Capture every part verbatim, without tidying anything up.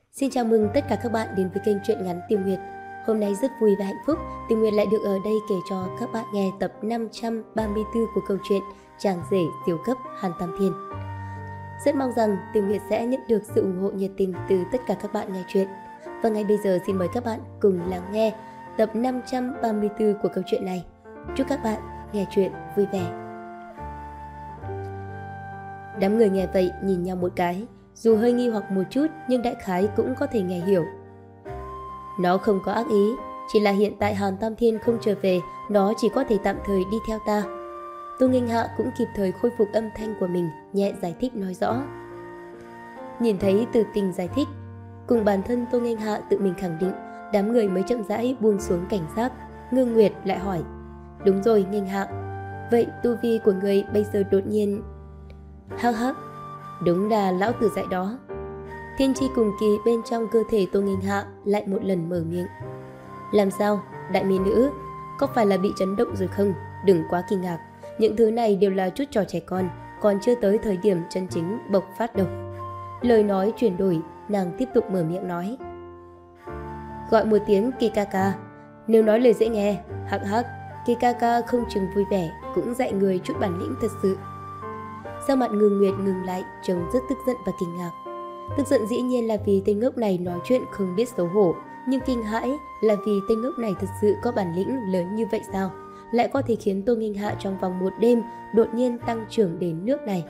Xin chào mừng tất cả các bạn đến với kênh truyện ngắn Tìm Nguyệt. Hôm nay rất vui và hạnh phúc, Tìm Nguyệt lại được ở đây kể cho các bạn nghe tập năm trăm ba mươi tư của câu chuyện Chàng rể siêu cấp Hàn Tam Thiên. Rất mong rằng Tìm Nguyệt sẽ nhận được sự ủng hộ nhiệt tình từ tất cả các bạn nghe chuyện. Và ngay bây giờ xin mời các bạn cùng lắng nghe tập năm trăm ba mươi tư của câu chuyện này. Chúc các bạn nghe chuyện vui vẻ. Đám người nghe vậy nhìn nhau một cái, dù hơi nghi hoặc một chút nhưng đại khái cũng có thể nghe hiểu. Nó không có ác ý, chỉ là hiện tại Hàn Tam Thiên không trở về, nó chỉ có thể tạm thời đi theo ta. Tô Nghênh Hạ cũng kịp thời khôi phục âm thanh của mình, nhẹ giải thích nói rõ. Nhìn thấy Từ Tình giải thích, cùng bản thân Tô Nghênh Hạ tự mình khẳng định, đám người mới chậm rãi buông xuống cảnh giác. Ngưng Nguyệt lại hỏi, đúng rồi Nghênh Hạ, vậy tu vi của người bây giờ đột nhiên... Hắc hắc, đúng là lão tử dạy đó. Thiên Chi cùng kỳ bên trong cơ thể Tô Nghênh Hạ lại một lần mở miệng. Làm sao, đại mỹ nữ, có phải là bị chấn động rồi không? Đừng quá kinh ngạc, những thứ này đều là chút trò trẻ con, còn chưa tới thời điểm chân chính bộc phát đâu. Lời nói chuyển đổi, nàng tiếp tục mở miệng nói. Gọi một tiếng Kỳ ca ca, nếu nói lời dễ nghe, hắc hắc, Kỳ ca ca không chừng vui vẻ, cũng dạy người chút bản lĩnh thật sự. Sao mặt Ngưng Nguyệt ngừng lại, trông rất tức giận và kinh ngạc. Tức giận dĩ nhiên là vì tên ngốc này nói chuyện không biết xấu hổ, nhưng kinh hãi là vì tên ngốc này thật sự có bản lĩnh lớn như vậy sao, lại có thể khiến Tô Nghênh Hạ trong vòng một đêm đột nhiên tăng trưởng đến nước này.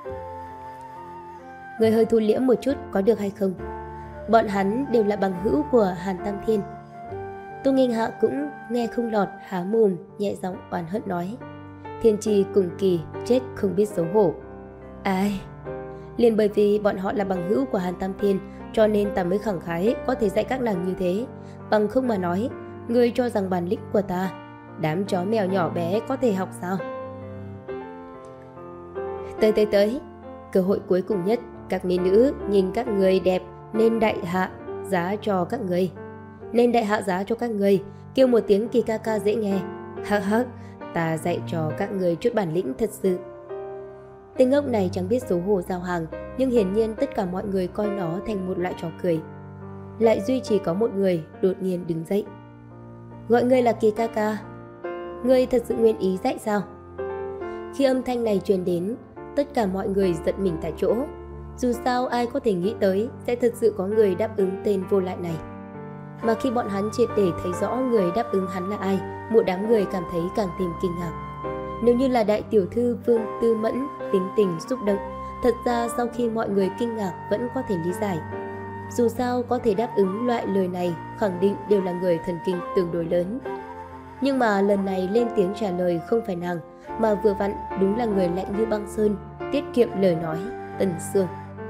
Người hơi thu liễm một chút có được hay không? Bọn hắn đều là bằng hữu của Hàn Tam Thiên. Tô Nghênh Hạ cũng nghe không lọt, há mồm, nhẹ giọng oán hận nói. Thiên Chi cùng kỳ chết không biết xấu hổ. Ai? Liền bởi vì bọn họ là bằng hữu của Hàn Tam Thiên, cho nên ta mới khẳng khái có thể dạy các nàng như thế. Bằng không mà nói, ngươi cho rằng bản lĩnh của ta, đám chó mèo nhỏ bé có thể học sao? Tới tới tới, cơ hội cuối cùng nhất, các mỹ nữ nhìn các người đẹp nên đại hạ giá cho các người. Nên đại hạ giá cho các người, kêu một tiếng Kỳ ca ca dễ nghe. Hắc hắc, ta dạy cho các người chút bản lĩnh thật sự. Tên ngốc này chẳng biết xấu hổ giao hàng, nhưng hiển nhiên tất cả mọi người coi nó thành một loại trò cười. Lại duy chỉ có một người đột nhiên đứng dậy. Gọi ngươi là Kỳ ca ca, ngươi thật sự nguyện ý dạy sao? Khi âm thanh này truyền đến, tất cả mọi người giật mình tại chỗ. Dù sao ai có thể nghĩ tới sẽ thật sự có người đáp ứng tên vô lại này. Mà khi bọn hắn triệt để thấy rõ người đáp ứng hắn là ai, một đám người cảm thấy càng thêm kinh ngạc. Nếu như là đại tiểu thư Vương Tư Mẫn tính tình xúc động, thật ra sau khi mọi người kinh ngạc vẫn có thể lý giải. Dù sao có thể đáp ứng loại lời này khẳng định đều là người thần kinh tương đối lớn. Nhưng mà lần này lên tiếng trả lời không phải nàng, mà vừa vặn đúng là người lạnh như băng sơn, tiết kiệm lời nói, Tần Sương.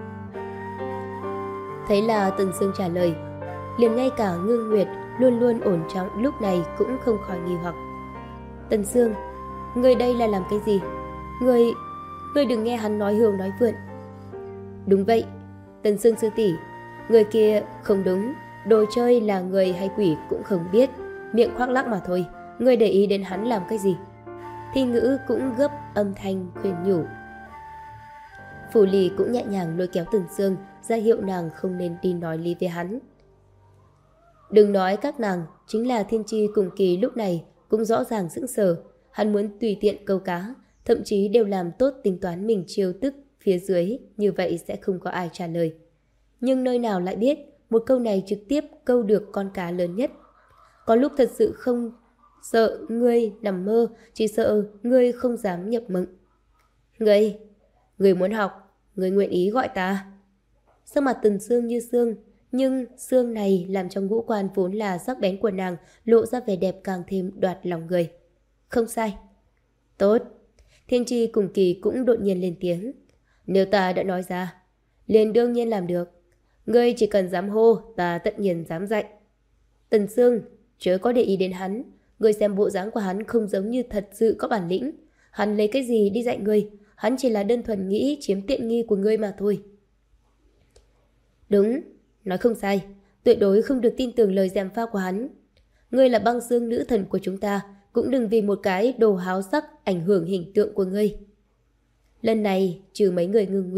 Thấy là Tần Sương trả lời, liền ngay cả Ngưng Nguyệt luôn luôn ổn trọng lúc này cũng không khỏi nghi hoặc. Tần Sương, người đây là làm cái gì? Người... Người đừng nghe hắn nói hưu nói vượn. Đúng vậy, Tần Sương sư tỷ, người kia không đúng, đồ chơi là người hay quỷ cũng không biết, miệng khoác lác mà thôi, người để ý đến hắn làm cái gì? Thi Ngữ cũng gấp âm thanh khuyên nhủ. Phủ Lì cũng nhẹ nhàng lôi kéo Tần Sương, ra hiệu nàng không nên đi nói lý với hắn. Đừng nói các nàng, chính là Thiên Chi cùng kỳ lúc này cũng rõ ràng sững sờ. Hắn muốn tùy tiện câu cá, thậm chí đều làm tốt tính toán mình chiêu tức phía dưới, như vậy sẽ không có ai trả lời. Nhưng nơi nào lại biết, một câu này trực tiếp câu được con cá lớn nhất. Có lúc thật sự không sợ ngươi nằm mơ, chỉ sợ ngươi không dám nhập mộng. Ngươi, ngươi muốn học, ngươi nguyện ý gọi ta. Sắc mặt Tần Sương như sương, nhưng xương này làm trong ngũ quan vốn là sắc bén của nàng lộ ra vẻ đẹp càng thêm đoạt lòng người. Không sai. Tốt. Thiên Chi cùng kỳ cũng đột nhiên lên tiếng. Nếu ta đã nói ra, liền đương nhiên làm được. Ngươi chỉ cần dám hô, ta tất nhiên dám dạy. Tần Sương, chớ có để ý đến hắn. Ngươi xem bộ dáng của hắn không giống như thật sự có bản lĩnh. Hắn lấy cái gì đi dạy ngươi? Hắn chỉ là đơn thuần nghĩ chiếm tiện nghi của ngươi mà thôi. Đúng, nói không sai. Tuyệt đối không được tin tưởng lời gièm pha của hắn. Ngươi là băng xương nữ thần của chúng ta, cũng đừng vì một cái đồ háo sắc ảnh hưởng hình tượng của ngươi. Lần này, trừ mấy người Ngưng Nguyệt,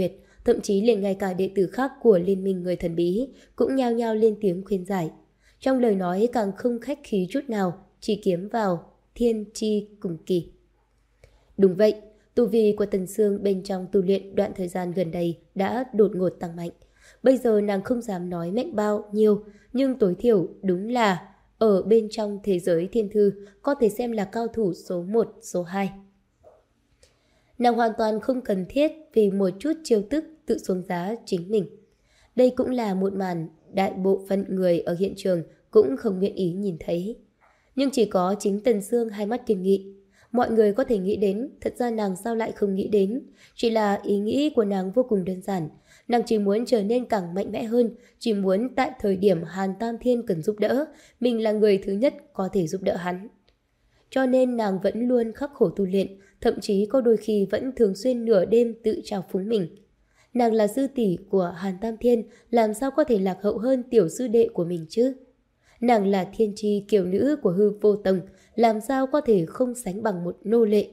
thậm chí liền ngay cả đệ tử khác của Liên minh người thần bí cũng nhao nhao lên tiếng khuyên giải. Trong lời nói càng không khách khí chút nào, chỉ kiếm vào thiên chi cùng kỳ. Đúng vậy, tu vi của Tần Sương bên trong tu luyện đoạn thời gian gần đây đã đột ngột tăng mạnh. Bây giờ nàng không dám nói mạnh bao nhiêu, nhưng tối thiểu đúng là ở bên trong thế giới thiên thư có thể xem là cao thủ số một, số hai. Nàng hoàn toàn không cần thiết vì một chút chiêu tức tự xuống giá chính mình. Đây cũng là một màn đại bộ phận người ở hiện trường cũng không nguyện ý nhìn thấy. Nhưng chỉ có chính Tần Sương hai mắt kiên nghị. Mọi người có thể nghĩ đến, thật ra nàng sao lại không nghĩ đến. Chỉ là ý nghĩ của nàng vô cùng đơn giản. Nàng chỉ muốn trở nên càng mạnh mẽ hơn, chỉ muốn tại thời điểm Hàn Tam Thiên cần giúp đỡ, mình là người thứ nhất có thể giúp đỡ hắn. Cho nên nàng vẫn luôn khắc khổ tu luyện, thậm chí có đôi khi vẫn thường xuyên nửa đêm tự trào phúng mình. Nàng là sư tỷ của Hàn Tam Thiên, làm sao có thể lạc hậu hơn tiểu sư đệ của mình chứ? Nàng là thiên tri kiều nữ của Hư Vô Tông, làm sao có thể không sánh bằng một nô lệ?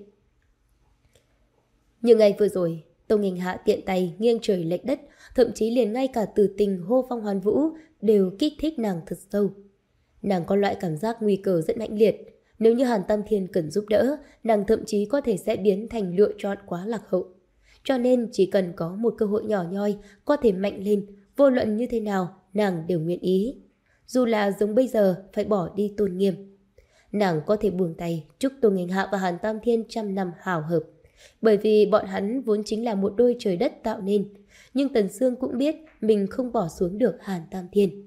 Như ngày vừa rồi, Tô Nghênh Hạ tiện tay nghiêng trời lệch đất, thậm chí liền ngay cả từ tình hô phong hoán vũ đều kích thích nàng thật sâu. Nàng có loại cảm giác nguy cơ rất mãnh liệt. Nếu như Hàn Tam Thiên cần giúp đỡ, nàng thậm chí có thể sẽ biến thành lựa chọn quá lạc hậu. Cho nên chỉ cần có một cơ hội nhỏ nhoi có thể mạnh lên, vô luận như thế nào, nàng đều nguyện ý. Dù là giống bây giờ phải bỏ đi tôn nghiêm. Nàng có thể buông tay chúc Tô Nghênh Hạ và Hàn Tam Thiên trăm năm hào hợp. Bởi vì bọn hắn vốn chính là một đôi trời đất tạo nên. Nhưng Tần Sương cũng biết mình không bỏ xuống được Hàn Tam Thiên.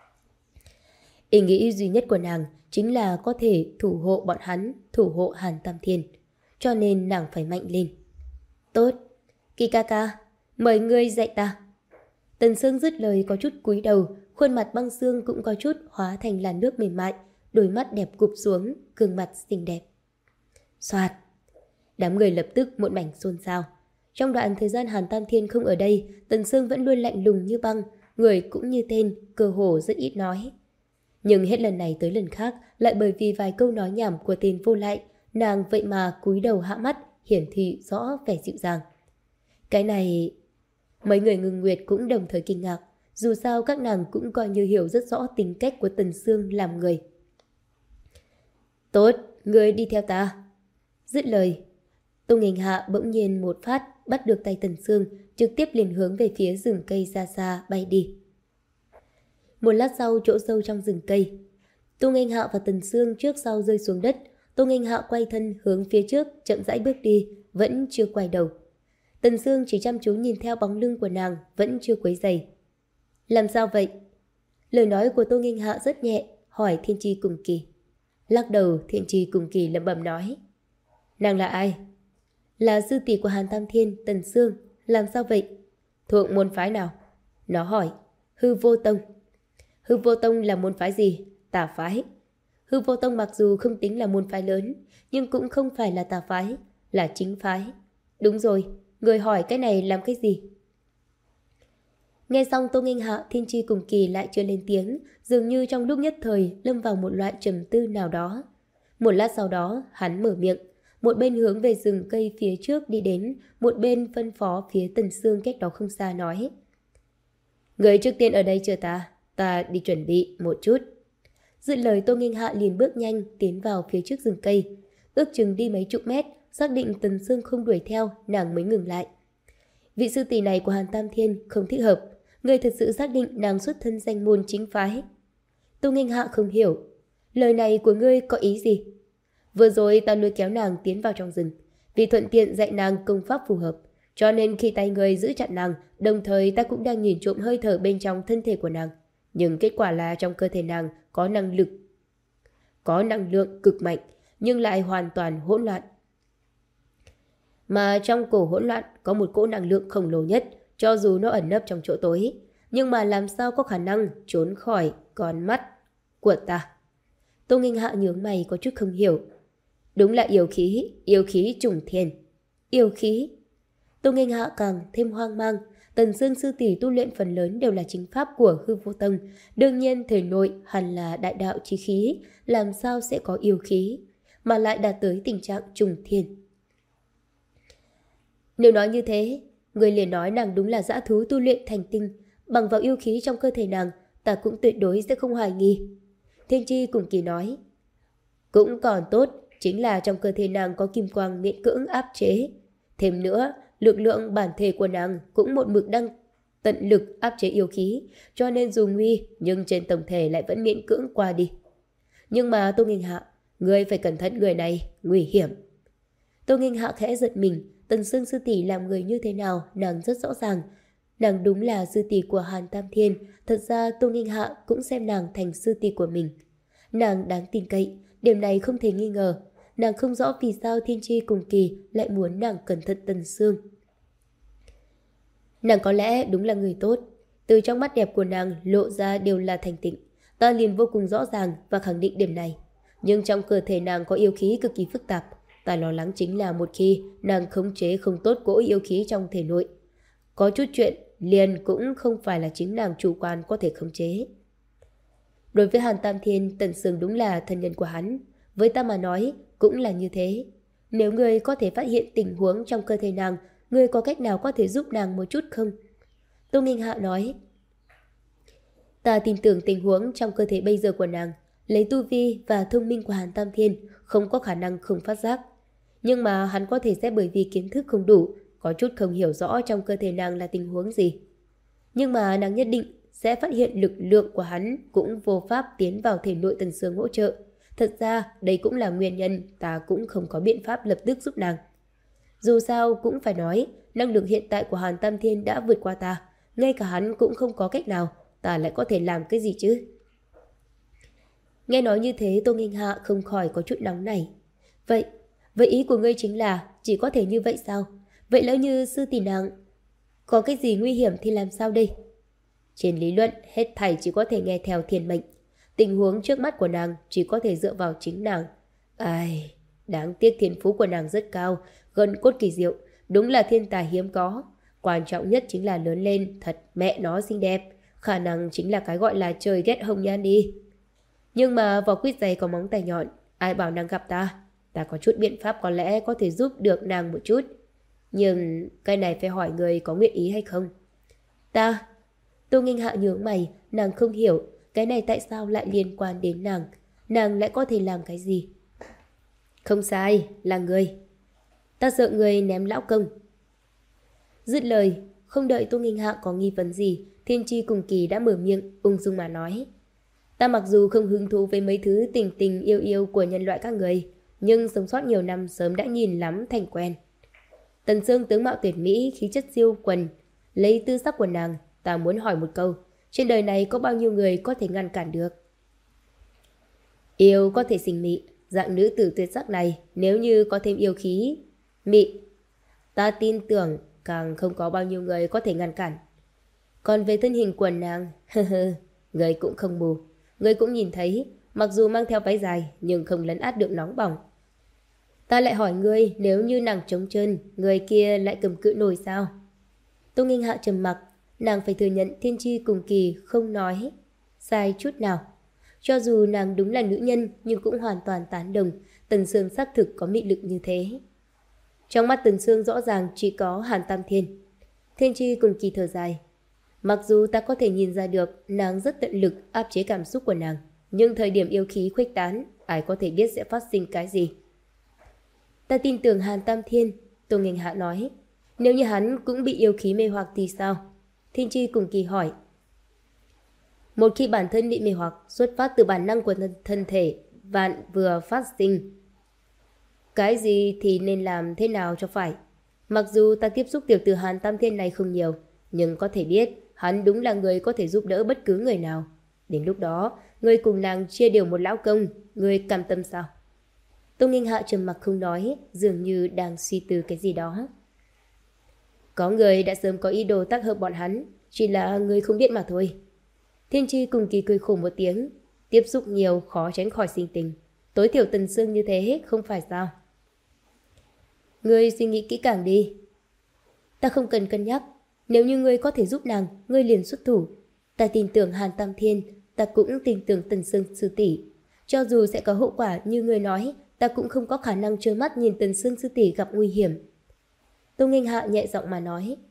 Ý nghĩ duy nhất của nàng chính là có thể thủ hộ bọn hắn, thủ hộ Hàn Tam Thiên. Cho nên nàng phải mạnh lên. Tốt, Kỳ ca ca, mời ngươi dạy ta. Tần Sương dứt lời có chút cúi đầu, khuôn mặt băng xương cũng có chút hóa thành làn nước mềm mại, đôi mắt đẹp cụp xuống, gương mặt xinh đẹp. Soạt! Đám người lập tức một mảnh xôn xao. Trong đoạn thời gian Hàn Tam Thiên không ở đây, Tần Sương vẫn luôn lạnh lùng như băng, người cũng như tên, cơ hồ rất ít nói. Nhưng hết lần này tới lần khác, lại bởi vì vài câu nói nhảm của tên vô lại, nàng vậy mà cúi đầu hạ mắt, hiển thị rõ vẻ dịu dàng. Cái này... Mấy người Ngưng Nguyệt cũng đồng thời kinh ngạc, dù sao các nàng cũng coi như hiểu rất rõ tính cách của Tần Sương làm người. Tốt, ngươi đi theo ta. Dứt lời, Tô Nghênh Hạ bỗng nhiên một phát bắt được tay Tần Sương, trực tiếp liền hướng về phía rừng cây xa xa bay đi. Một lát sau, chỗ sâu trong rừng cây, Tô Nghênh Hạ và Tần Sương trước sau rơi xuống đất. Tô Nghênh Hạ quay thân hướng phía trước, chậm rãi bước đi, vẫn chưa quay đầu. Tần Sương chỉ chăm chú nhìn theo bóng lưng của nàng, vẫn chưa quấy rầy. Làm sao vậy? Lời nói của Tô Nghênh Hạ rất nhẹ, hỏi Thiên Chi Cùng Kỳ. Lắc đầu, Thiên Chi Cùng Kỳ lẩm bẩm nói. Nàng là ai? Là sư tỷ của Hàn Tam Thiên, Tần Sương. Làm sao vậy? Thuộc môn phái nào? Nó hỏi. Hư Vô Tông. Hư Vô Tông là môn phái gì? Tà phái. Hư Vô Tông mặc dù không tính là môn phái lớn, nhưng cũng không phải là tà phái, là chính phái. Đúng rồi, người hỏi cái này làm cái gì? Nghe xong Tô Nghênh Hạ, Thiên Chi Cùng Kỳ lại chưa lên tiếng, dường như trong lúc nhất thời lâm vào một loại trầm tư nào đó. Một lát sau đó, hắn mở miệng, một bên hướng về rừng cây phía trước đi đến, một bên phân phó phía Tần Sương cách đó không xa nói. Người trước tiên ở đây chờ ta, ta đi chuẩn bị một chút. Dứt lời Tô Nghênh Hạ liền bước nhanh tiến vào phía trước rừng cây. Ước chừng đi mấy chục mét, xác định Tần Sương không đuổi theo, nàng mới ngừng lại. Vị sư tỷ này của Hàn Tam Thiên không thích hợp. Người thật sự xác định nàng xuất thân danh môn chính phái. Tô Nghênh Hạ không hiểu. Lời này của ngươi có ý gì? Vừa rồi ta lôi kéo nàng tiến vào trong rừng, vì thuận tiện dạy nàng công pháp phù hợp. Cho nên khi tay ngươi giữ chặt nàng, đồng thời ta cũng đang nhìn trộm hơi thở bên trong thân thể của nàng. Nhưng kết quả là trong cơ thể nàng có năng lực, có năng lượng cực mạnh, nhưng lại hoàn toàn hỗn loạn. Mà trong cổ hỗn loạn có một cỗ năng lượng khổng lồ nhất, cho dù nó ẩn nấp trong chỗ tối, nhưng mà làm sao có khả năng trốn khỏi con mắt của ta? Tô Nghênh Hạ nhướng mày có chút không hiểu. Đúng là yêu khí, yêu khí trùng thiên. Yêu khí? Tô Nghênh Hạ càng thêm hoang mang. Tần Sương sư tỷ tu luyện phần lớn đều là chính pháp của Hư Vô Tông. Đương nhiên thể nội hẳn là đại đạo chí khí, làm sao sẽ có yêu khí, mà lại đạt tới tình trạng trùng thiên. Nếu nói như thế, Người liền nói nàng đúng là dã thú tu luyện thành tinh, bằng vào yêu khí trong cơ thể nàng, ta cũng tuyệt đối sẽ không hoài nghi. Thiên Chi cùng kỳ nói, cũng còn tốt, chính là trong cơ thể nàng có kim quang miễn cưỡng áp chế. Thêm nữa, lực lượng bản thể của nàng cũng một mực đang tận lực áp chế yêu khí, cho nên dù nguy nhưng trên tổng thể lại vẫn miễn cưỡng qua đi. Nhưng mà Tô Nghênh Hạ, ngươi phải cẩn thận, người này nguy hiểm. Tô Nghênh Hạ khẽ giật mình, Tần Sương sư tỷ làm người như thế nào nàng rất rõ ràng. Nàng đúng là sư tỷ của Hàn Tam Thiên, thật ra Tô Nghênh Hạ cũng xem nàng thành sư tỷ của mình. Nàng đáng tin cậy, điểm này không thể nghi ngờ. Nàng không rõ vì sao Thiên Chi cùng kỳ lại muốn nàng cẩn thận Tần Sương. Nàng có lẽ đúng là người tốt. Từ trong mắt đẹp của nàng lộ ra đều là thành tịnh. Ta liền vô cùng rõ ràng và khẳng định điểm này. Nhưng trong cơ thể nàng có yêu khí cực kỳ phức tạp. Ta lo lắng chính là một khi nàng khống chế không tốt cỗ yêu khí trong thể nội, có chút chuyện liền cũng không phải là chính nàng chủ quan có thể khống chế. Đối với Hàn Tam Thiên, Tần Sương đúng là thân nhân của hắn. Với ta mà nói cũng là như thế. Nếu ngươi có thể phát hiện tình huống trong cơ thể nàng, ngươi có cách nào có thể giúp nàng một chút không? Tô Nghênh Hạ nói, ta tin tưởng tình huống trong cơ thể bây giờ của nàng, lấy tu vi và thông minh của Hàn Tam Thiên không có khả năng không phát giác. Nhưng mà hắn có thể sẽ bởi vì kiến thức không đủ, có chút không hiểu rõ trong cơ thể nàng là tình huống gì. Nhưng mà nàng nhất định sẽ phát hiện lực lượng của hắn cũng vô pháp tiến vào thể nội Tần Sương hỗ trợ. Thật ra đây cũng là nguyên nhân ta cũng không có biện pháp lập tức giúp nàng. Dù sao cũng phải nói, năng lực hiện tại của Hàn Tam Thiên đã vượt qua ta, ngay cả hắn cũng không có cách nào, ta lại có thể làm cái gì chứ? Nghe nói như thế, Tô Nghênh Hạ không khỏi có chút nóng nảy. Vậy, vậy ý của ngươi chính là chỉ có thể như vậy sao? Vậy lỡ như sư tỷ nàng có cái gì nguy hiểm thì làm sao đây? Trên lý luận, hết thảy chỉ có thể nghe theo thiên mệnh. Tình huống trước mắt của nàng chỉ có thể dựa vào chính nàng. Ai, đáng tiếc thiên phú của nàng rất cao, gân cốt kỳ diệu, đúng là thiên tài hiếm có. Quan trọng nhất chính là lớn lên thật mẹ nó xinh đẹp, khả năng chính là cái gọi là trời ghét hồng nhan đi. Nhưng mà vỏ quýt dày có móng tay nhọn, ai bảo nàng gặp ta? Ta có chút biện pháp có lẽ có thể giúp được nàng một chút. Nhưng cái này phải hỏi người có nguyện ý hay không? Ta... Tô Nghênh Hạ nhướng mày, nàng không hiểu cái này tại sao lại liên quan đến nàng. Nàng lại có thể làm cái gì? Không sai, là người. Ta sợ người ném lão công. Dứt lời, không đợi Tô Nghênh Hạ có nghi vấn gì, Thiên Chi cùng kỳ đã mở miệng, ung dung mà nói. Ta mặc dù không hứng thú với mấy thứ tình tình yêu yêu của nhân loại các người, nhưng sống sót nhiều năm sớm đã nhìn lắm thành quen. Tần Sương tướng mạo tuyệt mỹ, khí chất siêu quần, lấy tư sắc của nàng, ta muốn hỏi một câu, trên đời này có bao nhiêu người có thể ngăn cản được? Yêu có thể sinh mị, dạng nữ tử tuyệt sắc này, nếu như có thêm yêu khí mị, ta tin tưởng càng không có bao nhiêu người có thể ngăn cản. Còn về thân hình của nàng, người cũng không mù, người cũng nhìn thấy, mặc dù mang theo váy dài nhưng không lấn át được nóng bỏng. Ta lại hỏi ngươi, nếu như nàng trống trơn, người kia lại cầm cự nổi sao? Tô Nghênh Hạ trầm mặc, nàng phải thừa nhận Thiên Chi cùng kỳ không nói sai chút nào. Cho dù nàng đúng là nữ nhân nhưng cũng hoàn toàn tán đồng Tần Sương xác thực có mị lực như thế. Trong mắt Tần Sương rõ ràng chỉ có Hàn Tam Thiên. Thiên Chi cùng kỳ thở dài. Mặc dù ta có thể nhìn ra được nàng rất tận lực áp chế cảm xúc của nàng, nhưng thời điểm yêu khí khuếch tán, ai có thể biết sẽ phát sinh cái gì. Ta tin tưởng Hàn Tam Thiên, Tô Nghênh Hạ nói. Nếu như hắn cũng bị yêu khí mê hoặc thì sao? Thiên Chi cùng kỳ hỏi. Một khi bản thân bị mê hoặc, xuất phát từ bản năng của thân, thân thể vạn vừa phát sinh. Cái gì thì nên làm thế nào cho phải? Mặc dù ta tiếp xúc tiểu tử Hàn Tam Thiên này không nhiều, nhưng có thể biết hắn đúng là người có thể giúp đỡ bất cứ người nào. Đến lúc đó, người cùng nàng chia đều một lão công, người cam tâm sao? Tô Nghênh Hạ trầm mặc không nói, dường như đang suy tư cái gì đó. Có người đã sớm có ý đồ tác hợp bọn hắn, chỉ là người không biết mà thôi. Thiên Chi cùng kỳ cười khổ một tiếng, tiếp xúc nhiều khó tránh khỏi sinh tình. Tối thiểu Tần Sương như thế không phải sao? Ngươi suy nghĩ kỹ càng đi. Ta không cần cân nhắc, nếu như ngươi có thể giúp nàng, ngươi liền xuất thủ. Ta tin tưởng Hàn Tam Thiên, ta cũng tin tưởng Tần Sương sư tỷ. Cho dù sẽ có hậu quả như ngươi nói, ta cũng không có khả năng trơ mắt nhìn Tần Sương sư tỷ gặp nguy hiểm. Tô Nghênh Hạ nhẹ giọng mà nói.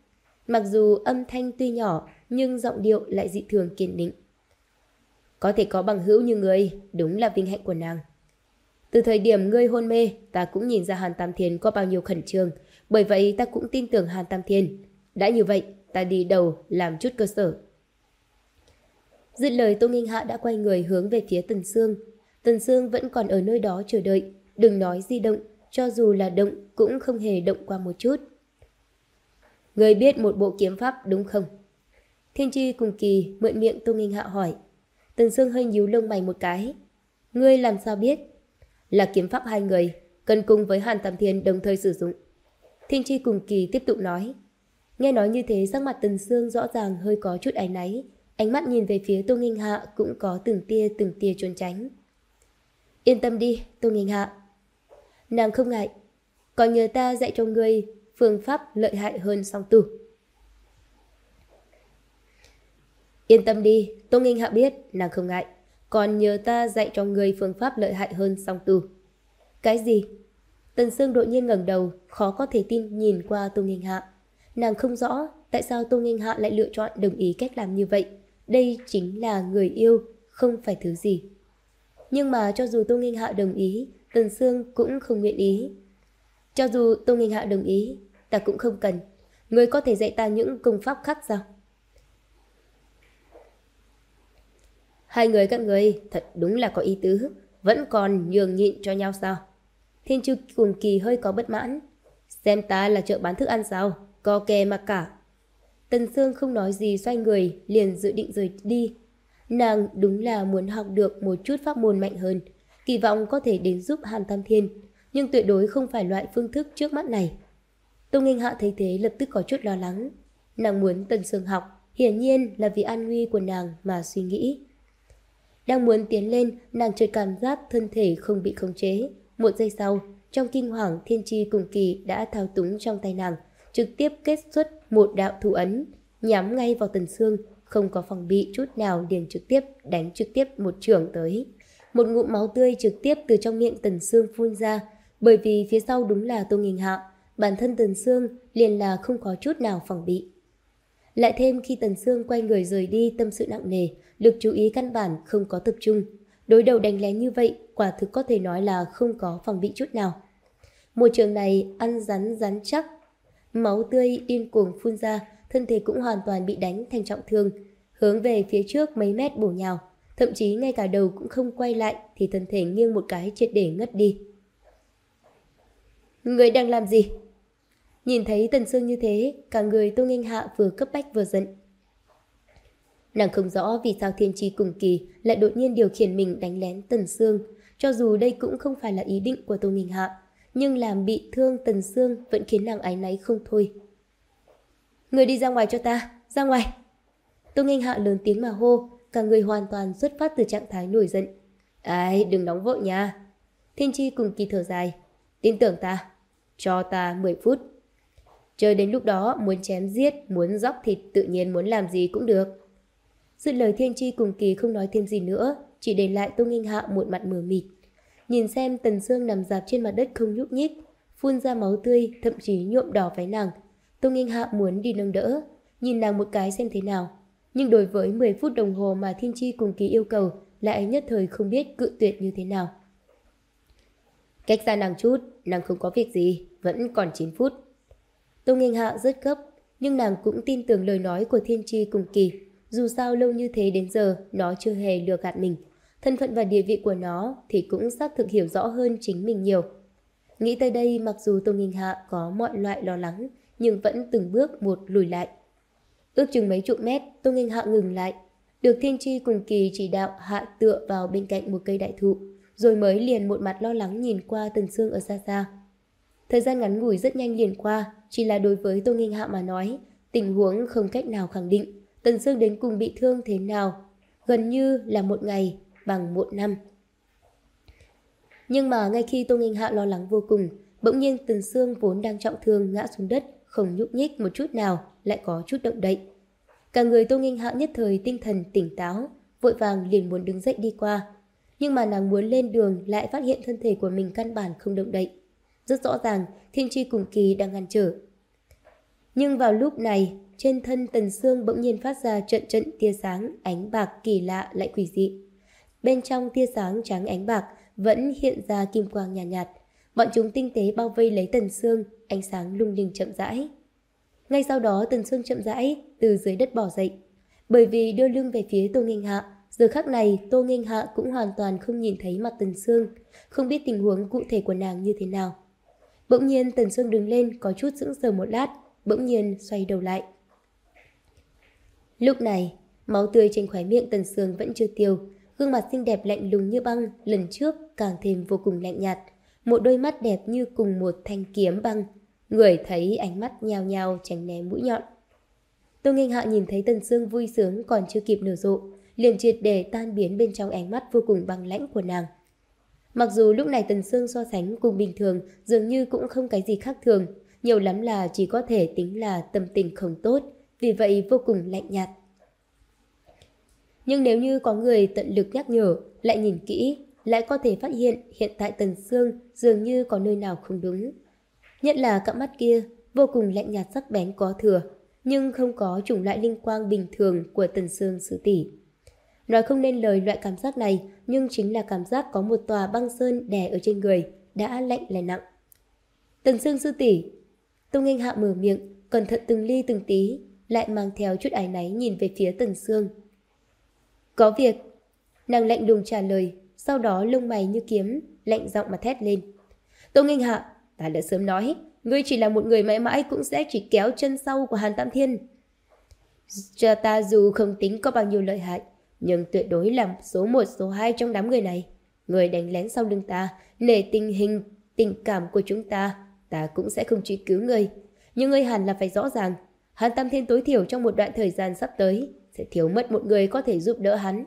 Mặc dù âm thanh tuy nhỏ nhưng giọng điệu lại dị thường kiên định. Có thể có bằng hữu như ngươi, đúng là vinh hạnh của nàng. Từ thời điểm ngươi hôn mê, ta cũng nhìn ra Hàn Tam Thiên có bao nhiêu khẩn trương, bởi vậy ta cũng tin tưởng Hàn Tam Thiên. Đã như vậy, ta đi đầu làm chút cơ sở. Dứt lời, Tô Nghênh Hạ đã quay người hướng về phía Tần Sương. Tần Sương vẫn còn ở nơi đó chờ đợi, đừng nói di động, cho dù là động cũng không hề động qua một chút. Ngươi biết một bộ kiếm pháp đúng không? Thiên Chi cùng Kỳ mượn miệng Tô Nghênh Hạ hỏi. Tần Sương hơi nhíu lông mày một cái. Ngươi làm sao biết? Là kiếm pháp hai người, cần cùng với Hàn Tam Thiên đồng thời sử dụng. Thiên Chi cùng Kỳ tiếp tục nói. Nghe nói như thế, sắc mặt Tần Sương rõ ràng hơi có chút áy náy, ánh mắt nhìn về phía Tô Nghênh Hạ cũng có từng tia từng tia trốn tránh. Yên tâm đi, Tô Nghênh Hạ. Nàng không ngại, còn nhờ ta dạy cho ngươi phương pháp lợi hại hơn song tu. Yên tâm đi, Tô Nghênh Hạ biết, nàng không ngại, còn nhờ ta dạy cho ngươi phương pháp lợi hại hơn song tu. Cái gì? Tần Sương đột nhiên ngẩng đầu, khó có thể tin nhìn qua Tô Nghênh Hạ. Nàng không rõ tại sao Tô Nghênh Hạ lại lựa chọn đồng ý cách làm như vậy. Đây chính là người yêu, không phải thứ gì. Nhưng mà cho dù Tô Nghênh Hạ đồng ý, Tần Sương cũng không nguyện ý. Cho dù Tô Nghênh Hạ đồng ý, ta cũng không cần. Ngươi có thể dạy ta những công pháp khác sao? Hai người các ngươi thật đúng là có ý tứ, vẫn còn nhường nhịn cho nhau sao? Thiên Chu cùng Kỳ hơi có bất mãn. Xem ta là chợ bán thức ăn sao? Co kè mà cả. Tần Sương không nói gì, xoay người liền dự định rời đi. Nàng đúng là muốn học được một chút pháp môn mạnh hơn, kỳ vọng có thể đến giúp Hàn Tam Thiên, nhưng tuyệt đối không phải loại phương thức trước mắt này. Tô Nghênh Hạ thấy thế lập tức có chút lo lắng. Nàng muốn Tần Sương học, hiển nhiên là vì an nguy của nàng mà suy nghĩ. Đang muốn tiến lên, nàng chợt cảm giác thân thể không bị khống chế. Một giây sau, trong kinh hoàng, Thiên Chi cùng Kỳ đã thao túng trong tay nàng, trực tiếp kết xuất một đạo thủ ấn, nhắm ngay vào Tần Sương, không có phòng bị chút nào, liền trực tiếp đánh trực tiếp một chưởng tới. Một ngụm máu tươi trực tiếp từ trong miệng Tần Sương phun ra, bởi vì phía sau đúng là Tô Nghênh Hạ, bản thân Tần Sương liền là không có chút nào phòng bị. Lại thêm khi Tần Sương quay người rời đi, tâm sự nặng nề, lực chú ý căn bản không có tập trung. Đối đầu đánh lén như vậy, quả thực có thể nói là không có phòng bị chút nào. Một trường này ăn rắn rắn chắc, máu tươi điên cuồng phun ra, thân thể cũng hoàn toàn bị đánh thành trọng thương, hướng về phía trước mấy mét bổ nhào, thậm chí ngay cả đầu cũng không quay lại thì thân thể nghiêng một cái triệt để ngất đi. Người đang làm gì? Nhìn thấy Tần Sương như thế, cả người Tô Nghênh Hạ vừa cấp bách vừa giận. Nàng không rõ vì sao Thiên Chi cùng Kỳ lại đột nhiên điều khiển mình đánh lén Tần Sương, cho dù đây cũng không phải là ý định của Tô Nghênh Hạ, nhưng làm bị thương Tần Sương vẫn khiến nàng áy náy không thôi. Người đi ra ngoài cho ta, ra ngoài! Tô Nghênh Hạ lớn tiếng mà hô, cả người hoàn toàn xuất phát từ trạng thái nổi giận. Ai, đừng nóng vội nha. Thiên Chi cùng Kỳ thở dài. Tin tưởng ta, cho ta mười phút. Chờ đến lúc đó muốn chém giết, muốn dóc thịt, tự nhiên muốn làm gì cũng được. Dứt lời, Thiên Chi cùng Kỳ không nói thêm gì nữa, chỉ để lại Tô Nghênh Hạ một mặt mờ mịt. Nhìn xem Tần Sương nằm dạp trên mặt đất không nhúc nhích, phun ra máu tươi, thậm chí nhuộm đỏ váy nàng. Tô Nghênh Hạ muốn đi nâng đỡ, nhìn nàng một cái xem thế nào. Nhưng đối với mười phút đồng hồ mà Thiên Chi cùng Kỳ yêu cầu, lại nhất thời không biết cự tuyệt như thế nào. Cách xa nàng chút, nàng không có việc gì, vẫn còn chín phút. Tô Nghênh Hạ rất gấp, nhưng nàng cũng tin tưởng lời nói của Thiên Chi cùng Kỳ. Dù sao lâu như thế đến giờ, nó chưa hề lừa gạt mình. Thân phận và địa vị của nó thì cũng xác thực hiểu rõ hơn chính mình nhiều. Nghĩ tới đây, mặc dù Tô Nghênh Hạ có mọi loại lo lắng, nhưng vẫn từng bước một lùi lại. Ước chừng mấy chục mét, Tô Nghênh Hạ ngừng lại. Được Thiên Chi cùng Kỳ chỉ đạo, hạ tựa vào bên cạnh một cây đại thụ, rồi mới liền một mặt lo lắng nhìn qua Tần Sương ở xa xa. Thời gian ngắn ngủi rất nhanh liền qua, chỉ là đối với Tô Nghênh Hạ mà nói, tình huống không cách nào khẳng định Tần Sương đến cùng bị thương thế nào, gần như là một ngày bằng một năm. Nhưng mà ngay khi Tô Nghênh Hạ lo lắng vô cùng, bỗng nhiên Tần Sương vốn đang trọng thương ngã xuống đất, không nhúc nhích một chút nào, lại có chút động đậy. Cả người Tô Nghênh Hạ nhất thời tinh thần tỉnh táo, vội vàng liền muốn đứng dậy đi qua. Nhưng mà nàng muốn lên đường lại phát hiện thân thể của mình căn bản không động đậy. Rất rõ ràng, Thiên Chi cùng Kỳ đang ngăn trở. Nhưng vào lúc này, trên thân Tần Sương bỗng nhiên phát ra trận trận tia sáng ánh bạc kỳ lạ lại quỷ dị. Bên trong tia sáng trắng ánh bạc vẫn hiện ra kim quang nhàn nhạt, nhạt. Bọn chúng tinh tế bao vây lấy Tần Sương, ánh sáng lung linh chậm rãi. Ngay sau đó Tần Sương chậm rãi từ dưới đất bò dậy. Bởi vì đưa lưng về phía Tô Nghênh Hạ, giờ khắc này Tô Nghênh Hạ cũng hoàn toàn không nhìn thấy mặt Tần Sương, không biết tình huống cụ thể của nàng như thế nào. Bỗng nhiên Tần Sương đứng lên có chút sững sờ một lát, bỗng nhiên xoay đầu lại. Lúc này, máu tươi trên khóe miệng Tần Sương vẫn chưa tiêu, gương mặt xinh đẹp lạnh lùng như băng lần trước càng thêm vô cùng lạnh nhạt, một đôi mắt đẹp như cùng một thanh kiếm băng, người thấy ánh mắt nhao nhao tránh né mũi nhọn. Tô Nghênh Hạ nhìn thấy Tần Sương vui sướng còn chưa kịp nở rộ, liền triệt để tan biến bên trong ánh mắt vô cùng băng lãnh của nàng. Mặc dù lúc này Tần Sương so sánh cùng bình thường dường như cũng không cái gì khác thường, nhiều lắm là chỉ có thể tính là tâm tình không tốt, vì vậy vô cùng lạnh nhạt. Nhưng nếu như có người tận lực nhắc nhở, lại nhìn kỹ, lại có thể phát hiện hiện tại Tần Sương dường như có nơi nào không đúng. Nhất là cặp mắt kia, vô cùng lạnh nhạt sắc bén có thừa, nhưng không có chủng loại linh quang bình thường của Tần Sương sư tỷ. Nói không nên lời loại cảm giác này, nhưng chính là cảm giác có một tòa băng sơn đè ở trên người, đã lạnh lại nặng. Tần Sương sư tỷ. Tô Nghênh Hạ mở miệng, cẩn thận từng ly từng tí, lại mang theo chút áy náy nhìn về phía Tần Sương. Có việc. Nàng lạnh lùng trả lời, sau đó lông mày như kiếm, lạnh giọng mà thét lên. Tô Nghênh Hạ, ta đã sớm nói, ngươi chỉ là một người mãi mãi cũng sẽ chỉ kéo chân sau của Hàn Tam Thiên. Cho ta dù không tính có bao nhiêu lợi hại, nhưng tuyệt đối là số một số hai trong đám người này. Người đánh lén sau lưng ta, nể tình hình tình cảm của chúng ta, ta cũng sẽ không truy cứu ngươi. Nhưng ngươi hẳn là phải rõ ràng, Hàn Tam Thiên tối thiểu trong một đoạn thời gian sắp tới sẽ thiếu mất một người có thể giúp đỡ hắn.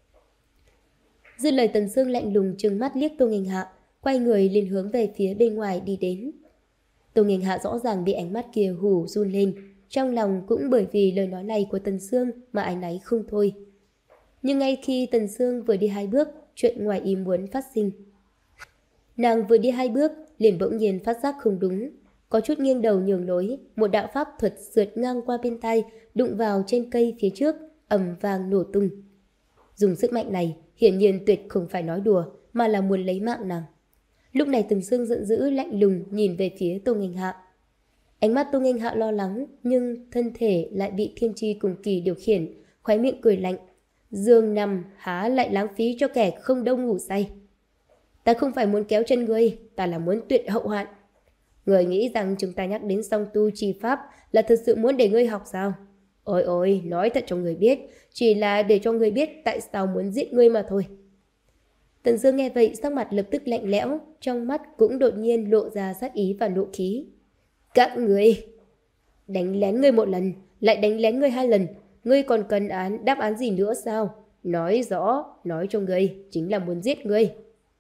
Dứt lời Tần Sương lạnh lùng trừng mắt liếc Tô Nghênh Hạ, quay người liền hướng về phía bên ngoài đi đến. Tô Nghênh Hạ rõ ràng bị ánh mắt kia hù run lên, trong lòng cũng bởi vì lời nói này của Tần Sương mà áy náy không thôi. Nhưng ngay khi Tần Sương vừa đi hai bước, chuyện ngoài ý muốn phát sinh. Nàng vừa đi hai bước, liền bỗng nhiên phát giác không đúng, có chút nghiêng đầu nhường lối, một đạo pháp thuật sượt ngang qua bên tai, đụng vào trên cây phía trước, ầm vang nổ tung. Dùng sức mạnh này, hiển nhiên tuyệt không phải nói đùa, mà là muốn lấy mạng nàng. Lúc này Tần Sương giận dữ lạnh lùng nhìn về phía Tô Nghênh Hạ. Ánh mắt Tô Nghênh Hạ lo lắng, nhưng thân thể lại bị thiên tri cùng kỳ điều khiển, khóe miệng cười lạnh. Giường nằm há lại lãng phí cho kẻ không đâu ngủ say. Ta không phải muốn kéo chân ngươi, ta là muốn tuyệt hậu hoạn. Ngươi nghĩ rằng chúng ta nhắc đến song tu chi pháp là thật sự muốn để ngươi học sao? Ôi ôi, nói thật cho ngươi biết, chỉ là để cho ngươi biết tại sao muốn giết ngươi mà thôi. Tần Dương nghe vậy sắc mặt lập tức lạnh lẽo, trong mắt cũng đột nhiên lộ ra sát ý và nộ khí. Các ngươi đánh lén ngươi một lần, lại đánh lén ngươi hai lần, ngươi còn cần án đáp án gì nữa sao? Nói rõ, nói cho ngươi, chính là muốn giết ngươi.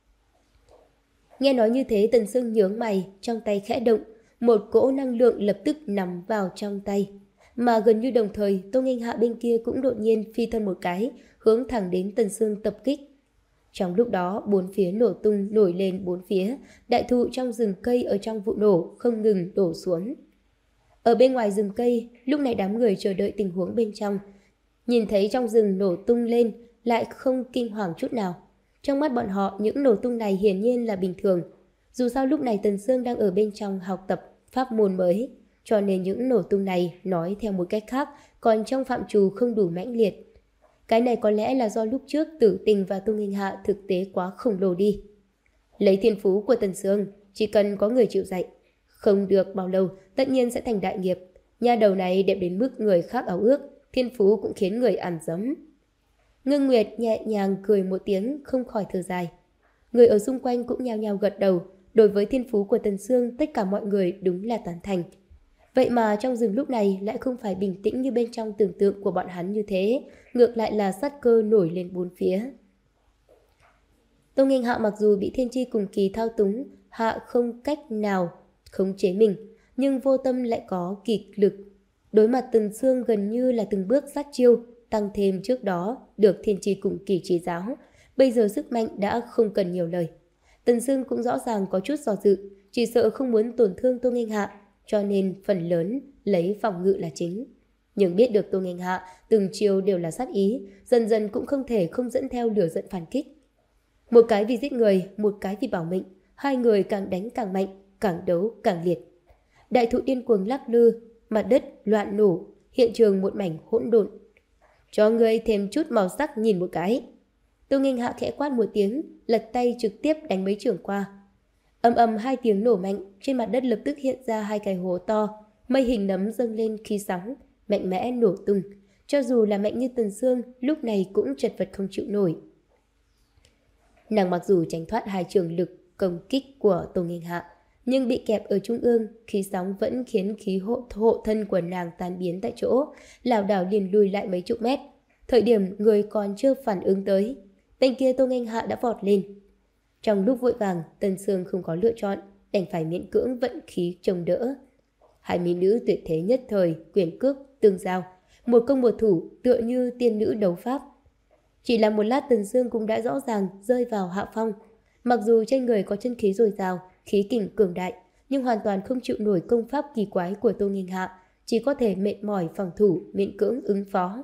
Nghe nói như thế Tần Sương nhướng mày, trong tay khẽ động, một cỗ năng lượng lập tức nằm vào trong tay. Mà gần như đồng thời, Tô Nghênh Hạ bên kia cũng đột nhiên phi thân một cái, hướng thẳng đến Tần Sương tập kích. Trong lúc đó, bốn phía nổ tung nổi lên bốn phía, đại thụ trong rừng cây ở trong vụ nổ không ngừng đổ xuống. Ở bên ngoài rừng cây, lúc này đám người chờ đợi tình huống bên trong. Nhìn thấy trong rừng nổ tung lên, lại không kinh hoàng chút nào. Trong mắt bọn họ, những nổ tung này hiển nhiên là bình thường. Dù sao lúc này Tần Sương đang ở bên trong học tập pháp môn mới, cho nên những nổ tung này nói theo một cách khác còn trong phạm trù không đủ mãnh liệt. Cái này có lẽ là do lúc trước Tử Tình và Tô Nghênh Hạ thực tế quá khổng lồ đi. Lấy thiên phú của Tần Sương, chỉ cần có người chịu dạy, không được bao lâu tất nhiên sẽ thành đại nghiệp. Nha đầu này đẹp đến mức người khác ao ước, thiên phú cũng khiến người ăn dấm. Ngưng Nguyệt nhẹ nhàng cười một tiếng, không khỏi thở dài. Người ở xung quanh cũng nhao nhao gật đầu. Đối với thiên phú của Tần Sương, tất cả mọi người đúng là tán thành. Vậy mà trong rừng lúc này lại không phải bình tĩnh như bên trong tưởng tượng của bọn hắn như thế, ngược lại là sát cơ nổi lên bốn phía. Tô Nghênh Hạ mặc dù bị thiên tri cùng kỳ thao túng, hạ không cách nào khống chế mình, nhưng vô tâm lại có kịch lực. Đối mặt Tần Sương gần như là từng bước sát chiêu, tăng thêm trước đó được thiên tri cùng kỳ chỉ giáo, bây giờ sức mạnh đã không cần nhiều lời. Tần Sương cũng rõ ràng có chút do dự, chỉ sợ không muốn tổn thương Tô Nghênh Hạ, cho nên phần lớn lấy phòng ngự là chính. Nhưng biết được Tô Nghênh Hạ từng chiều đều là sát ý, dần dần cũng không thể không dẫn theo lửa giận phản kích. Một cái vì giết người, một cái vì bảo mệnh, hai người càng đánh càng mạnh, càng đấu càng liệt. Đại thụ điên cuồng lắc lư, mặt đất loạn nổ, hiện trường một mảnh hỗn độn. Cho người thêm chút màu sắc nhìn một cái. Tô Nghênh Hạ khẽ quát một tiếng, lật tay trực tiếp đánh mấy trường qua. Ầm ầm hai tiếng nổ mạnh, trên mặt đất lập tức hiện ra hai cái hố to, mây hình nấm dâng lên khi sóng, mạnh mẽ nổ tung. Cho dù là mạnh như Tần Sương, lúc này cũng chật vật không chịu nổi. Nàng mặc dù tránh thoát hai trường lực công kích của Tô Nghênh Hạ, nhưng bị kẹp ở trung ương, khí sóng vẫn khiến khí hộ, hộ thân của nàng tan biến tại chỗ, lảo đảo liền lùi lại mấy chục mét. Thời điểm người còn chưa phản ứng tới, tên kia Tô Nghênh Hạ đã vọt lên. Trong lúc vội vàng, Tần Sương không có lựa chọn, đành phải miễn cưỡng vận khí chống đỡ. Hai mỹ nữ tuyệt thế nhất thời, quyền cước, tương giao, một công một thủ tựa như tiên nữ đấu pháp. Chỉ là một lát Tần Sương cũng đã rõ ràng rơi vào hạ phong. Mặc dù trên người có chân khí dồi dào, khí kình cường đại, nhưng hoàn toàn không chịu nổi công pháp kỳ quái của Tô Nghênh Hạ, chỉ có thể mệt mỏi phòng thủ, miễn cưỡng ứng phó.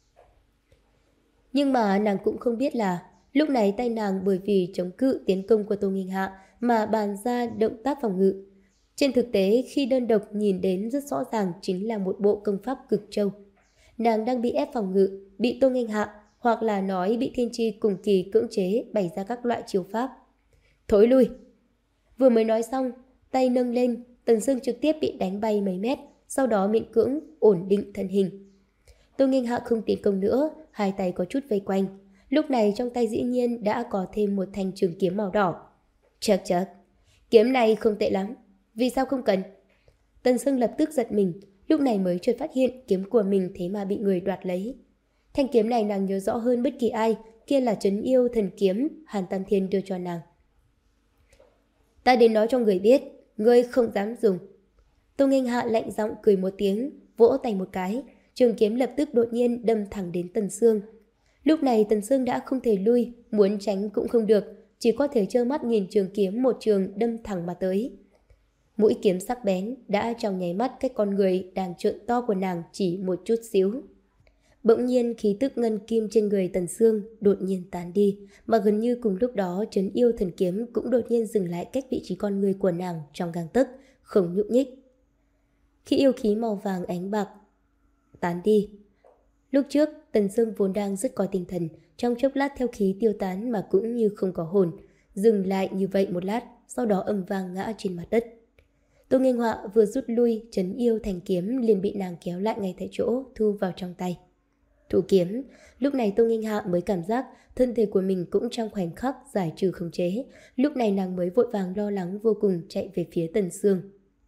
Nhưng mà nàng cũng không biết là lúc này tay nàng bởi vì chống cự tiến công của Tô Nghênh Hạ mà bàn ra động tác phòng ngự. Trên thực tế, khi đơn độc nhìn đến rất rõ ràng chính là một bộ công pháp cực châu. Nàng đang bị ép phòng ngự, bị Tô Nghênh Hạ hoặc là nói bị Thiên Chi cùng kỳ cưỡng chế bày ra các loại chiêu pháp. Thối lui! Vừa mới nói xong, tay nâng lên, Tần Sương trực tiếp bị đánh bay mấy mét, sau đó miễn cưỡng ổn định thân hình. Tô Nghênh Hạ không tiến công nữa, hai tay có chút vây quanh. Lúc này trong tay dĩ nhiên đã có thêm một thanh trường kiếm màu đỏ. Chật chật, kiếm này không tệ lắm, vì sao không cần? Tần Sương lập tức giật mình, lúc này mới chợt phát hiện kiếm của mình thế mà bị người đoạt lấy. Thanh kiếm này nàng nhớ rõ hơn bất kỳ ai, kia là trấn yêu thần kiếm Hàn Tam Thiên đưa cho nàng. Ta đến nói cho người biết, ngươi không dám dùng. Tô Nghênh Hạ lạnh giọng cười một tiếng, vỗ tay một cái, trường kiếm lập tức đột nhiên đâm thẳng đến Tần Sương. Lúc này Tần Sương đã không thể lui, muốn tránh cũng không được, chỉ có thể trơ mắt nhìn trường kiếm một trường đâm thẳng mà tới. Mũi kiếm sắc bén đã trong nháy mắt cách con người đang trợn to của nàng chỉ một chút xíu. Bỗng nhiên khí tức ngân kim trên người Tần Sương đột nhiên tán đi, mà gần như cùng lúc đó trấn yêu thần kiếm cũng đột nhiên dừng lại cách vị trí con người của nàng trong gang tấc, không nhúc nhích. Khi yêu khí màu vàng ánh bạc tán đi, lúc trước Tần Sương vốn đang rất có tinh thần, trong chốc lát theo khí tiêu tán mà cũng như không có hồn, dừng lại như vậy một lát, sau đó ầm vang ngã trên mặt đất. Tô Nghênh Họa vừa rút lui, trấn yêu thành kiếm liền bị nàng kéo lại ngay tại chỗ, thu vào trong tay. Thủ kiếm, lúc này Tô Nghênh Hạ mới cảm giác thân thể của mình cũng trong khoảnh khắc giải trừ khống chế. Lúc này nàng mới vội vàng lo lắng vô cùng chạy về phía Tần Sương.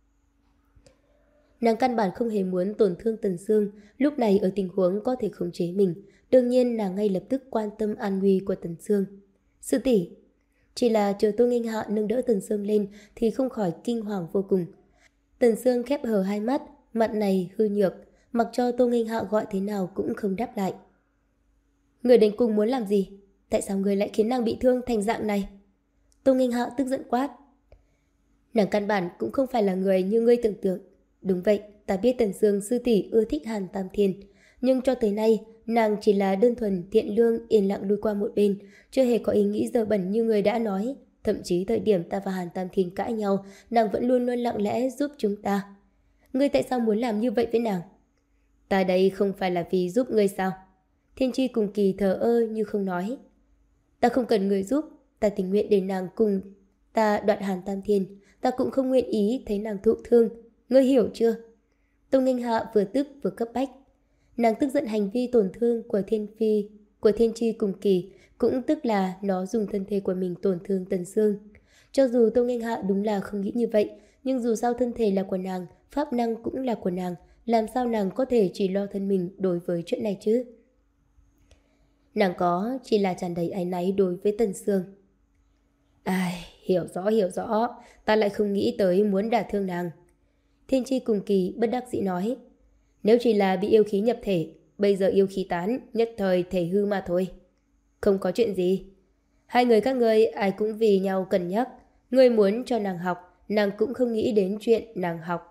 Nàng căn bản không hề muốn tổn thương Tần Sương, lúc này ở tình huống có thể khống chế mình. Đương nhiên nàng ngay lập tức quan tâm an nguy của Tần Sương. Sư tỷ, chỉ là chờ Tô Nghênh Hạ nâng đỡ Tần Sương lên thì không khỏi kinh hoàng vô cùng. Tần Sương khép hờ hai mắt, mặt này hư nhược, mặc cho Tô Nghênh Hạ gọi thế nào cũng không đáp lại. Người đến cùng muốn làm gì? Tại sao người lại khiến nàng bị thương thành dạng này? Tô Nghênh Hạ tức giận quát. Nàng căn bản cũng không phải là người như ngươi tưởng tượng. Đúng vậy, ta biết Tần Sương sư tỷ ưa thích Hàn Tam Thiên, nhưng cho tới nay nàng chỉ là đơn thuần thiện lương yên lặng lui qua một bên, chưa hề có ý nghĩ dơ bẩn như người đã nói. Thậm chí thời điểm ta và Hàn Tam Thiên cãi nhau, nàng vẫn luôn luôn lặng lẽ giúp chúng ta. Ngươi tại sao muốn làm như vậy với nàng? Ta đây không phải là vì giúp ngươi sao? Thiên Chi cùng kỳ thờ ơ như không nói. Ta không cần người giúp, ta tình nguyện để nàng cùng ta đoạt Hàn Tam Thiên, ta cũng không nguyện ý thấy nàng thụ thương. Ngươi hiểu chưa? Tô Nghênh Hạ vừa tức vừa cấp bách. Nàng tức giận hành vi tổn thương của Thiên Phi, của Thiên Chi cùng kỳ, cũng tức là nó dùng thân thể của mình tổn thương Tần Sương. Cho dù Tô Nghênh Hạ đúng là không nghĩ như vậy, nhưng dù sao thân thể là của nàng, pháp năng cũng là của nàng, làm sao nàng có thể chỉ lo thân mình đối với chuyện này chứ? Nàng có chỉ là tràn đầy áy náy đối với Tần Sương. Ai, hiểu rõ hiểu rõ, ta lại không nghĩ tới muốn đả thương nàng. Thiên Chi cùng kỳ bất đắc dĩ nói. Nếu chỉ là bị yêu khí nhập thể, bây giờ yêu khí tán, nhất thời thể hư mà thôi. Không có chuyện gì. Hai người các ngươi ai cũng vì nhau cân nhắc. Ngươi muốn cho nàng học, nàng cũng không nghĩ đến chuyện nàng học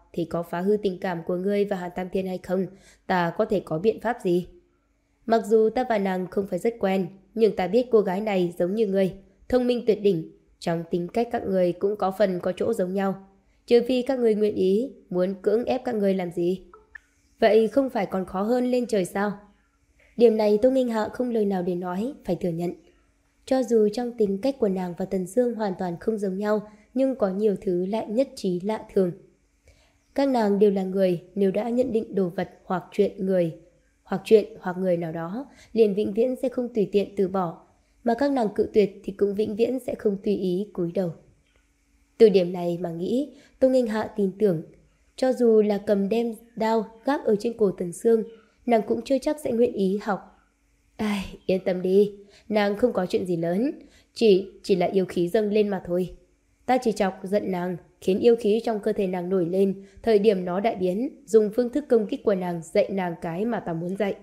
thì có phá hư tình cảm của ngươi và Hàn Tam Thiên hay không, ta có thể có biện pháp gì? Mặc dù ta và nàng không phải rất quen, nhưng ta biết cô gái này giống như ngươi, thông minh tuyệt đỉnh. Trong tính cách các người cũng có phần có chỗ giống nhau. Trừ phi các người nguyện ý, muốn cưỡng ép các người làm gì. Vậy không phải còn khó hơn lên trời sao? Điểm này Tô Nghênh Hạ không lời nào để nói, phải thừa nhận. Cho dù trong tính cách của nàng và Tần Sương hoàn toàn không giống nhau, nhưng có nhiều thứ lại nhất trí lạ thường. Các nàng đều là người, nếu đã nhận định đồ vật hoặc chuyện người, hoặc chuyện hoặc người nào đó, liền vĩnh viễn sẽ không tùy tiện từ bỏ, mà các nàng cự tuyệt thì cũng vĩnh viễn sẽ không tùy ý cúi đầu. Từ điểm này mà nghĩ, Tô Nghênh Hạ tin tưởng, cho dù là cầm đem đao gác ở trên cổ Tần Sương, nàng cũng chưa chắc sẽ nguyện ý học. Ai, yên tâm đi, nàng không có chuyện gì lớn, chỉ chỉ là yêu khí dâng lên mà thôi. Ta chỉ chọc giận nàng, khiến yêu khí trong cơ thể nàng nổi lên, thời điểm nó đại biến, dùng phương thức công kích của nàng dạy nàng cái mà ta muốn dạy.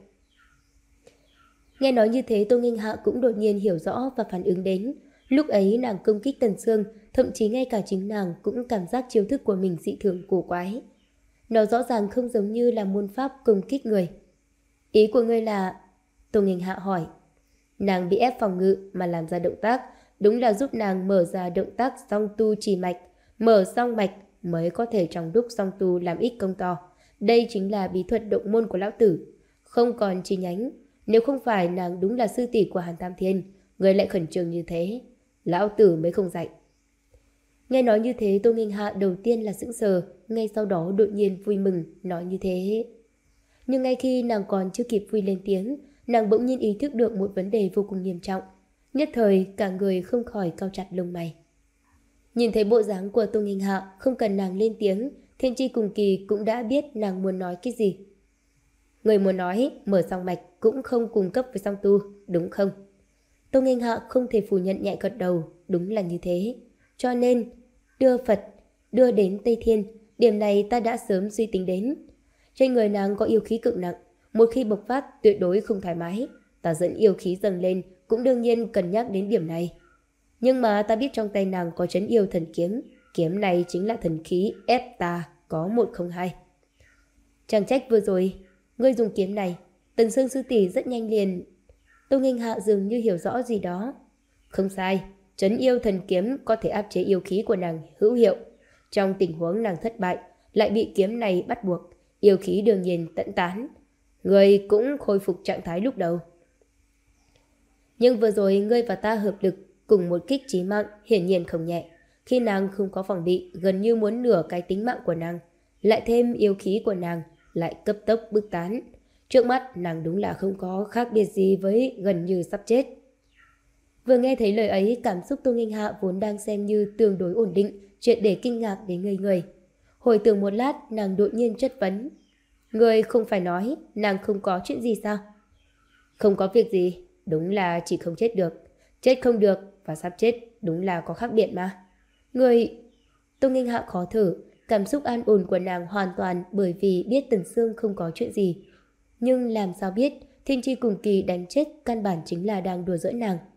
Nghe nói như thế, Tô Nghênh Hạ cũng đột nhiên hiểu rõ và phản ứng đến. Lúc ấy nàng công kích Tần Sương, thậm chí ngay cả chính nàng cũng cảm giác chiêu thức của mình dị thường cổ quái. Nó rõ ràng không giống như là môn pháp công kích người. Ý của ngươi là... Tô Nghênh Hạ hỏi. Nàng bị ép phòng ngự mà làm ra động tác, đúng là giúp nàng mở ra động tác song tu trì mạch, mở song mạch mới có thể trong lúc song tu làm ít công to. Đây chính là bí thuật động môn của lão tử, không còn chi nhánh. Nếu không phải nàng đúng là sư tỷ của Hàn Tam Thiên, người lại khẩn trương như thế, lão tử mới không dạy. Nghe nói như thế, Tô Nghênh Hạ đầu tiên là sững sờ, ngay sau đó đột nhiên vui mừng nói như thế. Nhưng ngay khi nàng còn chưa kịp vui lên tiếng, nàng bỗng nhiên ý thức được một vấn đề vô cùng nghiêm trọng. Nhất thời cả người không khỏi cau chặt lông mày. Nhìn thấy bộ dáng của Tô Nghênh Hạ, không cần nàng lên tiếng, Thiên Chi cùng Kỳ cũng đã biết nàng muốn nói cái gì. Người muốn nói mở song mạch cũng không cung cấp với song tu, đúng không? Tô Nghênh Hạ không thể phủ nhận, nhẹ gật đầu, đúng là như thế. Cho nên, đưa Phật, đưa đến Tây Thiên, điểm này ta đã sớm suy tính đến. Trên người nàng có yêu khí cực nặng, một khi bộc phát tuyệt đối không thoải mái. Ta dẫn yêu khí dâng lên cũng đương nhiên cần nhắc đến điểm này. Nhưng mà ta biết trong tay nàng có trấn yêu thần kiếm, kiếm này chính là thần khí ép ta có một không hai. Chẳng trách vừa rồi ngươi dùng kiếm này, Tần Sương sư tỷ rất nhanh liền. Tô Nghênh Hạ dường như hiểu rõ gì đó. Không sai, trấn yêu thần kiếm có thể áp chế yêu khí của nàng hữu hiệu. Trong tình huống nàng thất bại, lại bị kiếm này bắt buộc, yêu khí đương nhiên tận tán. Ngươi cũng khôi phục trạng thái lúc đầu. Nhưng vừa rồi ngươi và ta hợp lực cùng một kích chí mạng hiển nhiên không nhẹ. Khi nàng không có phòng bị, gần như muốn nửa cái tính mạng của nàng, lại thêm yêu khí của nàng lại cấp tốc bức tán. Trước mắt nàng đúng là không có khác biệt gì với gần như sắp chết. Vừa nghe thấy lời ấy, cảm xúc Tô Nghênh Hạ vốn đang xem như tương đối ổn định, chuyện để kinh ngạc đến ngây người. Hồi tưởng một lát, nàng đột nhiên chất vấn. Người không phải nói nàng không có chuyện gì sao? Không có việc gì, đúng là chỉ không chết được. Chết không được và sắp chết đúng là có khác biệt mà. Người... Tô Nghênh Hạ khó thở, cảm xúc an ổn của nàng hoàn toàn bởi vì biết Tần Sương không có chuyện gì. Nhưng làm sao biết Thiên Chi cùng Kỳ đánh chết căn bản chính là đang đùa giỡn nàng.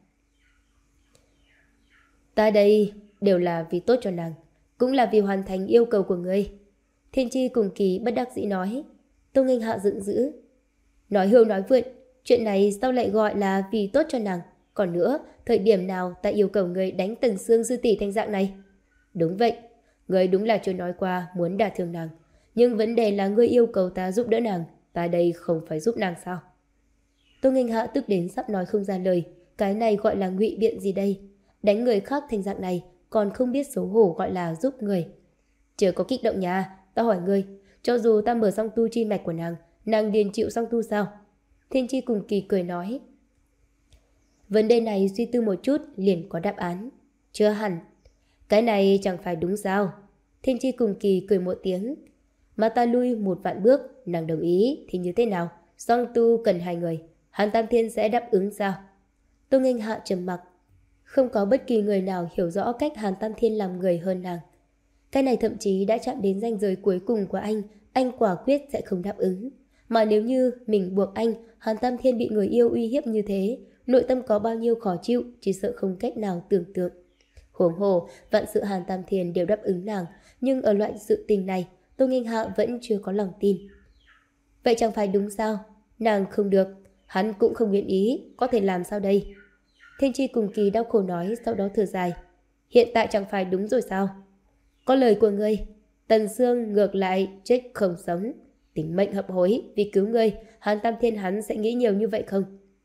Ta đây đều là vì tốt cho nàng, cũng là vì hoàn thành yêu cầu của ngươi. Thiên Chi cùng Kỳ bất đắc dĩ nói. Tô Nghênh Hạ giận dữ. Nói hưu nói vượn, chuyện này sao lại gọi là vì tốt cho nàng? Còn nữa, thời điểm nào ta yêu cầu ngươi đánh Tần Sương sư tỷ thành dạng này? Đúng vậy, ngươi đúng là chưa nói qua muốn đả thương nàng. Nhưng vấn đề là ngươi yêu cầu ta giúp đỡ nàng, ta đây không phải giúp nàng sao? Tô Nghênh Hạ tức đến sắp nói không ra lời. Cái này gọi là ngụy biện gì đây? Đánh người khác thành dạng này còn không biết xấu hổ gọi là giúp người. Chưa có kích động nhà, ta hỏi ngươi, cho dù ta mở song tu chi mạch của nàng, nàng điền chịu song tu sao? Thiên Chi cùng Kỳ cười nói. Vấn đề này suy tư một chút liền có đáp án. Chưa hẳn. Cái này chẳng phải đúng sao? Thiên Chi cùng Kỳ cười một tiếng. Mà ta lui một vạn bước, nàng đồng ý thì như thế nào? Song tu cần hai người, Hàn Tam Thiên sẽ đáp ứng sao? Tô Nghênh Hạ trầm mặc. Không có bất kỳ người nào hiểu rõ cách Hàn Tam Thiên làm người hơn nàng. Cái này thậm chí đã chạm đến ranh giới cuối cùng của anh, anh quả quyết sẽ không đáp ứng. Mà nếu như mình buộc anh, Hàn Tam Thiên bị người yêu uy hiếp như thế, nội tâm có bao nhiêu khó chịu, chỉ sợ không cách nào tưởng tượng. Huống hồ, vạn sự Hàn Tam Thiên đều đáp ứng nàng, nhưng ở loại sự tình này, Tô Nghênh Hạ vẫn chưa có lòng tin. Vậy chẳng phải đúng sao? Nàng không được, hắn cũng không nguyện ý, có thể làm sao đây? Thiên Chi cùng kỳ đau khổ nói, sau đó thở dài. Hiện tại chẳng phải đúng rồi sao? Có lời của ngươi, Tần Sương ngược lại chết không sống, tính mệnh hấp hối vì cứu ngươi, Hàn Tam Thiên hắn sẽ nghĩ nhiều như vậy không?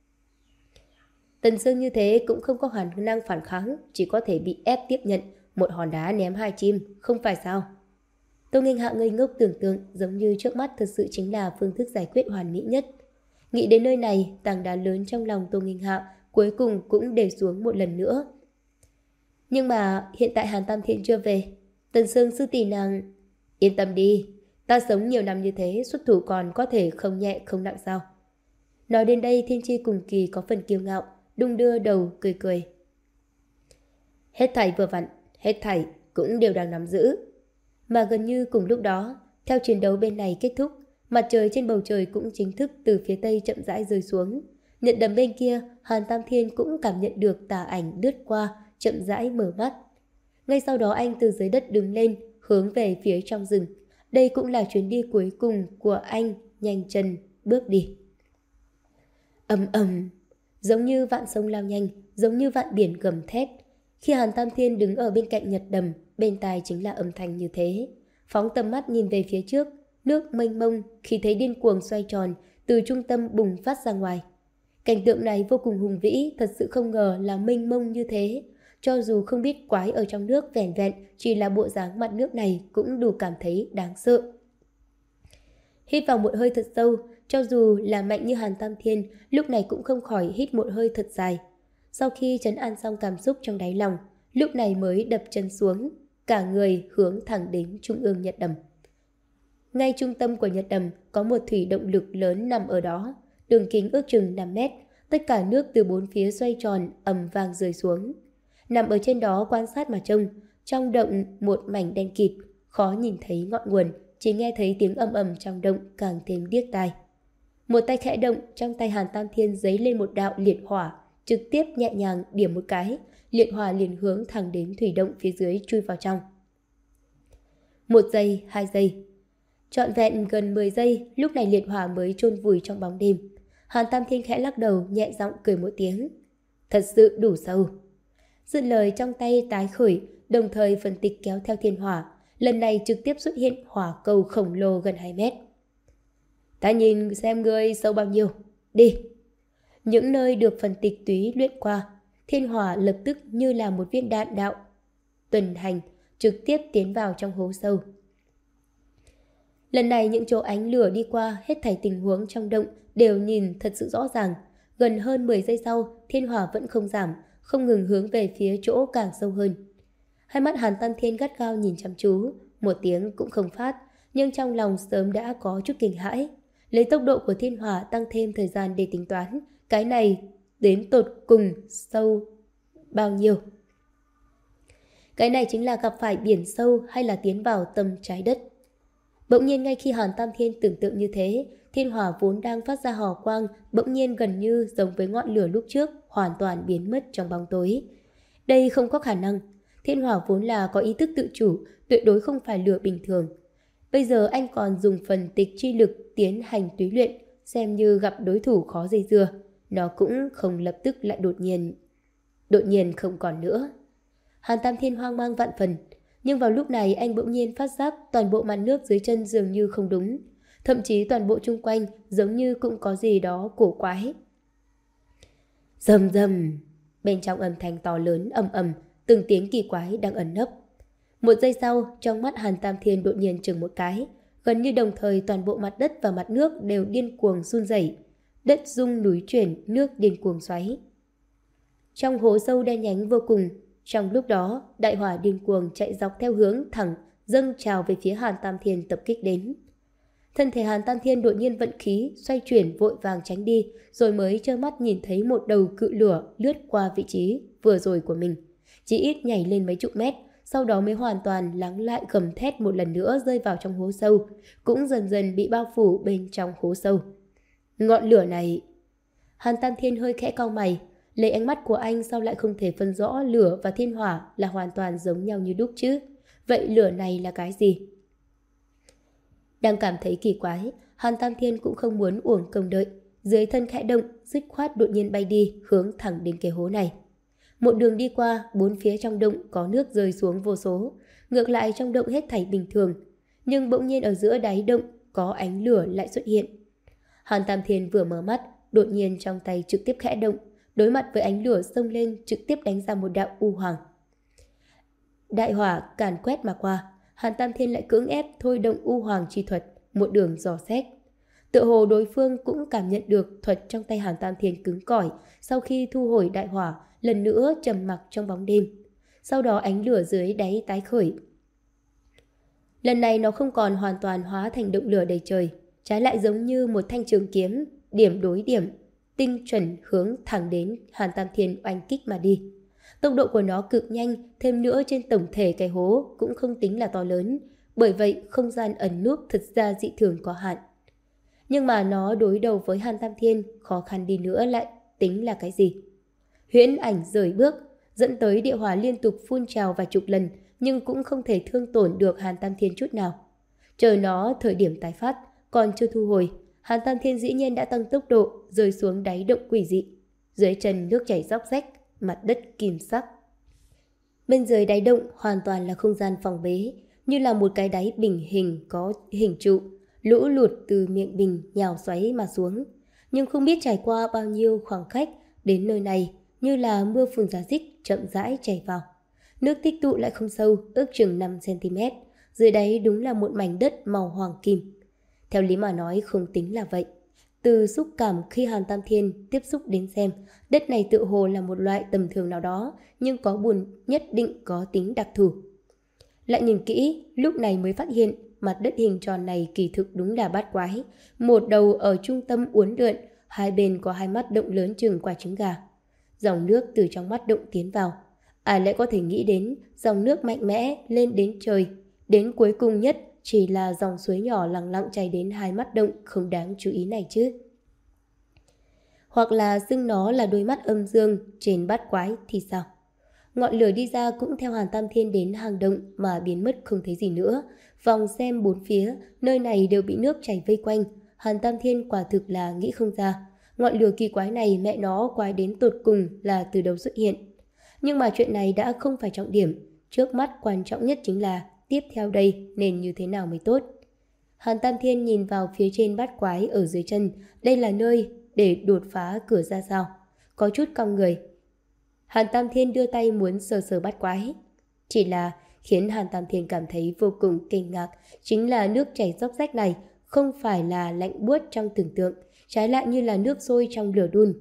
Tần Sương như thế cũng không có khả năng phản kháng, chỉ có thể bị ép tiếp nhận một hòn đá ném hai chim, không phải sao? Tô Nghênh Hạ ngây ngốc tưởng tượng, giống như trước mắt thật sự chính là phương thức giải quyết hoàn mỹ nhất. Nghĩ đến nơi này, tảng đá lớn trong lòng Tô Nghênh Hạ cuối cùng cũng để xuống một lần nữa. Nhưng mà hiện tại Hàn Tam Thiên chưa về, Tần Sương sư tỷ nàng... Yên tâm đi, ta sống nhiều năm như thế, xuất thủ còn có thể không nhẹ không nặng sao? Nói đến đây, Thiên Chi cùng kỳ có phần kiêu ngạo, đung đưa đầu cười cười. Hết thảy vừa vặn, hết thảy cũng đều đang nắm giữ. Mà gần như cùng lúc đó, theo chiến đấu bên này kết thúc, mặt trời trên bầu trời cũng chính thức từ phía tây chậm rãi rơi xuống. Nhận đấm bên kia, Hàn Tam Thiên cũng cảm nhận được tà ảnh lướt qua, chậm rãi mở mắt. Ngay sau đó anh từ dưới đất đứng lên, hướng về phía trong rừng. Đây cũng là chuyến đi cuối cùng của anh, nhanh chân bước đi. Ầm ầm, giống như vạn sông lao nhanh, giống như vạn biển gầm thét. Khi Hàn Tam Thiên đứng ở bên cạnh Nhật Đầm, bên tai chính là âm thanh như thế. Phóng tầm mắt nhìn về phía trước, nước mênh mông khi thấy điên cuồng xoay tròn, từ trung tâm bùng phát ra ngoài. Cảnh tượng này vô cùng hùng vĩ, thật sự không ngờ là mênh mông như thế. Cho dù không biết quái ở trong nước vẻn vẹn, chỉ là bộ dáng mặt nước này cũng đủ cảm thấy đáng sợ. Hít vào một hơi thật sâu, cho dù là mạnh như Hàn Tam Thiên, lúc này cũng không khỏi hít một hơi thật dài. Sau khi trấn an xong cảm xúc trong đáy lòng, lúc này mới đập chân xuống, cả người hướng thẳng đến trung ương Nhật Đầm. Ngay trung tâm của Nhật Đầm có một thủy động lực lớn nằm ở đó, đường kính ước chừng năm mét, tất cả nước từ bốn phía xoay tròn ầm vang rơi xuống. Nằm ở trên đó quan sát mà trông, trong động một mảnh đen kịt, khó nhìn thấy ngọn nguồn, chỉ nghe thấy tiếng ầm ầm trong động càng thêm điếc tai. Một tay khẽ động, trong tay Hàn Tam Thiên giấy lên một đạo liệt hỏa, trực tiếp nhẹ nhàng điểm một cái, liệt hỏa liền hướng thẳng đến thủy động phía dưới chui vào trong. Một giây, hai giây, trọn vẹn gần mười giây, lúc này liệt hỏa mới chôn vùi trong bóng đêm. Hàn Tam Thiên khẽ lắc đầu, nhẹ giọng cười một tiếng. Thật sự đủ sâu. Dứt lời trong tay tái khởi, đồng thời phần tịch kéo theo thiên hỏa, lần này trực tiếp xuất hiện hỏa cầu khổng lồ gần hai mét. Ta nhìn xem ngươi sâu bao nhiêu. Đi. Những nơi được phần tịch túy luyện qua, thiên hỏa lập tức như là một viên đạn đạo tuần hành, trực tiếp tiến vào trong hố sâu. Lần này những chỗ ánh lửa đi qua, hết thảy tình huống trong động đều nhìn thật sự rõ ràng. Gần hơn mười giây sau, thiên hỏa vẫn không giảm, không ngừng hướng về phía chỗ càng sâu hơn. Hai mắt Hàn Tam Thiên gắt gao nhìn chăm chú, một tiếng cũng không phát, nhưng trong lòng sớm đã có chút kinh hãi. Lấy tốc độ của thiên hỏa tăng thêm thời gian để tính toán, cái này đến tột cùng sâu bao nhiêu. Cái này chính là gặp phải biển sâu hay là tiến vào tâm trái đất. Bỗng nhiên ngay khi Hàn Tam Thiên tưởng tượng như thế, thiên hỏa vốn đang phát ra hào quang, bỗng nhiên gần như giống với ngọn lửa lúc trước, hoàn toàn biến mất trong bóng tối. Đây không có khả năng. Thiên hỏa vốn là có ý thức tự chủ, tuyệt đối không phải lửa bình thường. Bây giờ anh còn dùng phần tịch chi lực tiến hành túy luyện, xem như gặp đối thủ khó dây dưa. Nó cũng không lập tức lại đột nhiên. Đột nhiên không còn nữa. Hàn Tam Thiên hoang mang vạn phần. Nhưng vào lúc này anh bỗng nhiên phát giác toàn bộ mặt nước dưới chân dường như không đúng. Thậm chí toàn bộ chung quanh giống như cũng có gì đó cổ quái. Rầm rầm. Bên trong âm thanh to lớn ầm ầm, từng tiếng kỳ quái đang ẩn nấp. Một giây sau, trong mắt Hàn Tam Thiên đột nhiên chừng một cái. Gần như đồng thời toàn bộ mặt đất và mặt nước đều điên cuồng run rẩy. Đất rung núi chuyển, nước điên cuồng xoáy. Trong hố sâu đen nhánh vô cùng, trong lúc đó, đại hỏa điên cuồng chạy dọc theo hướng thẳng, dâng trào về phía Hàn Tam Thiên tập kích đến. Thân thể Hàn Tam Thiên đột nhiên vận khí, xoay chuyển vội vàng tránh đi, rồi mới trơ mắt nhìn thấy một đầu cự lửa lướt qua vị trí vừa rồi của mình. Chỉ ít nhảy lên mấy chục mét, sau đó mới hoàn toàn lắng lại gầm thét một lần nữa rơi vào trong hố sâu, cũng dần dần bị bao phủ bên trong hố sâu. Ngọn lửa này... Hàn Tam Thiên hơi khẽ cau mày, lấy ánh mắt của anh sao lại không thể phân rõ lửa và thiên hỏa là hoàn toàn giống nhau như đúc chứ? Vậy lửa này là cái gì? Đang cảm thấy kỳ quái, Hàn Tam Thiên cũng không muốn uổng công đợi. Dưới thân khẽ động, dứt khoát đột nhiên bay đi, hướng thẳng đến cái hố này. Một đường đi qua, bốn phía trong động có nước rơi xuống vô số. Ngược lại trong động hết thảy bình thường. Nhưng bỗng nhiên ở giữa đáy động có ánh lửa lại xuất hiện. Hàn Tam Thiên vừa mở mắt, đột nhiên trong tay trực tiếp khẽ động, đối mặt với ánh lửa xông lên trực tiếp đánh ra một đạo u hoàng. Đại hỏa càn quét mà qua, Hàn Tam Thiên lại cưỡng ép thôi động u hoàng chi thuật, một đường dò xét. Tựa hồ đối phương cũng cảm nhận được thuật trong tay Hàn Tam Thiên cứng cỏi, sau khi thu hồi đại hỏa, lần nữa trầm mặc trong bóng đêm. Sau đó ánh lửa dưới đáy tái khởi. Lần này nó không còn hoàn toàn hóa thành động lửa đầy trời, trái lại giống như một thanh trường kiếm, điểm đối điểm, tinh chuẩn hướng thẳng đến Hàn Tam Thiên oanh kích mà đi. Tốc độ của nó cực nhanh, thêm nữa trên tổng thể cái hố cũng không tính là to lớn, bởi vậy không gian ẩn núp thật ra dị thường có hạn. Nhưng mà nó đối đầu với Hàn Tam Thiên, khó khăn đi nữa lại tính là cái gì? Huyễn ảnh rời bước, dẫn tới địa hỏa liên tục phun trào vài chục lần, nhưng cũng không thể thương tổn được Hàn Tam Thiên chút nào. Chờ nó thời điểm tái phát, còn chưa thu hồi, Hàn Tam Thiên dĩ nhiên đã tăng tốc độ, rơi xuống đáy động quỷ dị. Dưới chân nước chảy róc rách, mặt đất kim sắc. Bên dưới đáy động hoàn toàn là không gian phòng bế, như là một cái đáy bình hình có hình trụ, lũ lụt từ miệng bình nhào xoáy mà xuống. Nhưng không biết trải qua bao nhiêu khoảng cách, đến nơi này như là mưa phùn giá dích chậm rãi chảy vào. Nước tích tụ lại không sâu, ước chừng năm xăng ti mét, dưới đáy đúng là một mảnh đất màu hoàng kim. Theo lý mà nói không tính là vậy. Từ xúc cảm khi Hàn Tam Thiên tiếp xúc đến xem, đất này tự hồ là một loại tầm thường nào đó, nhưng có bùn nhất định có tính đặc thù. Lại nhìn kỹ, lúc này mới phát hiện mặt đất hình tròn này kỳ thực đúng là bát quái. Một đầu ở trung tâm uốn lượn, hai bên có hai mắt động lớn chừng quả trứng gà. Dòng nước từ trong mắt động tiến vào. Ai lại có thể nghĩ đến dòng nước mạnh mẽ lên đến trời, đến cuối cùng nhất chỉ là dòng suối nhỏ lặng lặng chảy đến hai mắt động không đáng chú ý này chứ. Hoặc là xưng nó là đôi mắt âm dương trên bát quái thì sao? Ngọn lửa đi ra cũng theo Hàn Tam Thiên đến hang động mà biến mất không thấy gì nữa. Vòng xem bốn phía, nơi này đều bị nước chảy vây quanh. Hàn Tam Thiên quả thực là nghĩ không ra. Ngọn lửa kỳ quái này mẹ nó quái đến tột cùng là từ đâu xuất hiện. Nhưng mà chuyện này đã không phải trọng điểm. Trước mắt quan trọng nhất chính là tiếp theo đây nên như thế nào mới tốt. Hàn Tam Thiên nhìn vào phía trên bát quái ở dưới chân. Đây là nơi để đột phá cửa ra sao? Có chút cong người. Hàn Tam Thiên đưa tay muốn sờ sờ bát quái. Chỉ là khiến Hàn Tam Thiên cảm thấy vô cùng kinh ngạc chính là nước chảy róc rách này không phải là lạnh buốt trong tưởng tượng, trái lại như là nước sôi trong lửa đun.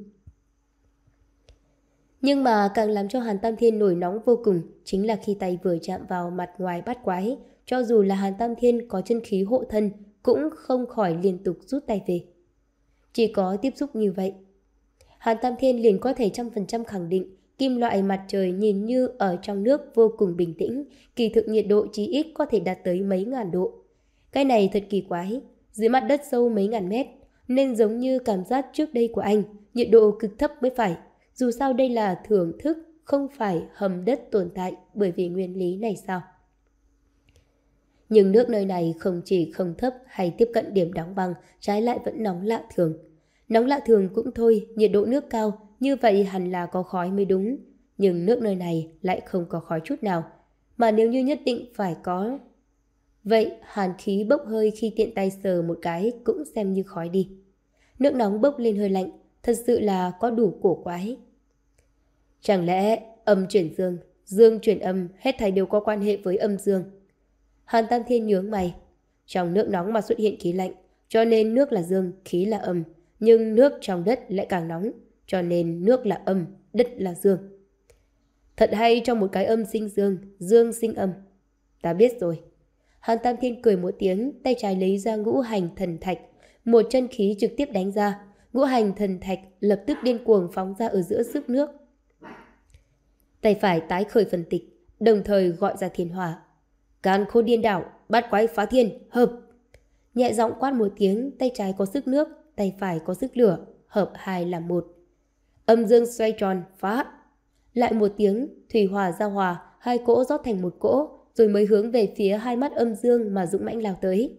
Nhưng mà càng làm cho Hàn Tam Thiên nổi nóng vô cùng chính là khi tay vừa chạm vào mặt ngoài bát quái, cho dù là Hàn Tam Thiên có chân khí hộ thân cũng không khỏi liên tục rút tay về. Chỉ có tiếp xúc như vậy, Hàn Tam Thiên liền có thể trăm phần trăm khẳng định kim loại mặt trời nhìn như ở trong nước vô cùng bình tĩnh, kỳ thực nhiệt độ chí ít có thể đạt tới mấy ngàn độ. Cái này thật kỳ quái, dưới mặt đất sâu mấy ngàn mét, nên giống như cảm giác trước đây của anh, nhiệt độ cực thấp mới phải. Dù sao đây là thưởng thức, không phải hầm đất tồn tại bởi vì nguyên lý này sao? Nhưng nước nơi này không chỉ không thấp hay tiếp cận điểm đóng băng, trái lại vẫn nóng lạ thường. Nóng lạ thường cũng thôi, nhiệt độ nước cao, như vậy hẳn là có khói mới đúng. Nhưng nước nơi này lại không có khói chút nào. Mà nếu như nhất định phải có, vậy hàn khí bốc hơi khi tiện tay sờ một cái cũng xem như khói đi. Nước nóng bốc lên hơi lạnh, thật sự là có đủ cổ quái. Chẳng lẽ âm chuyển dương, dương chuyển âm, hết thảy đều có quan hệ với âm dương? Hàn Tam Thiên nhướng mày. Trong nước nóng mà xuất hiện khí lạnh, cho nên nước là dương, khí là âm. Nhưng nước trong đất lại càng nóng, cho nên nước là âm, đất là dương. Thật hay, trong một cái âm sinh dương, dương sinh âm. Ta biết rồi. Hàn Tam Thiên cười một tiếng, tay trái lấy ra ngũ hành thần thạch. Một chân khí trực tiếp đánh ra. Ngũ hành thần thạch lập tức điên cuồng phóng ra ở giữa sức nước. Tay phải tái khởi phần tịch, đồng thời gọi ra thiên hỏa. Càn khôn điên đảo, bát quái phá thiên, hợp. Nhẹ giọng quát một tiếng, tay trái có sức nước, tay phải có sức lửa, hợp hai làm một. Âm dương xoay tròn, phá. Lại một tiếng, thủy hỏa giao hòa, hai cỗ rót thành một cỗ, rồi mới hướng về phía hai mắt âm dương mà dũng mãnh lao tới.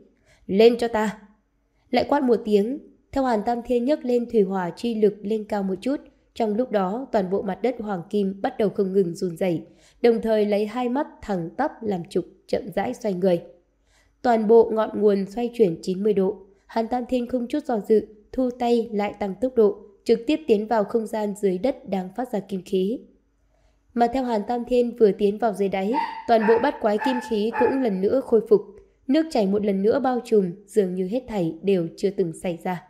Lên cho ta! Lại quát một tiếng, theo Hàn Tam Thiên nhấc lên thủy hỏa chi lực lên cao một chút. Trong lúc đó, toàn bộ mặt đất hoàng kim bắt đầu không ngừng run rẩy, đồng thời lấy hai mắt thẳng tắp làm trục chậm rãi xoay người. Toàn bộ ngọn nguồn xoay chuyển chín mươi độ. Hàn Tam Thiên không chút do dự, thu tay lại tăng tốc độ, trực tiếp tiến vào không gian dưới đất đang phát ra kim khí. Mà theo Hàn Tam Thiên vừa tiến vào dưới đáy, toàn bộ bát quái kim khí cũng lần nữa khôi phục. Nước chảy một lần nữa bao trùm, dường như hết thảy đều chưa từng xảy ra.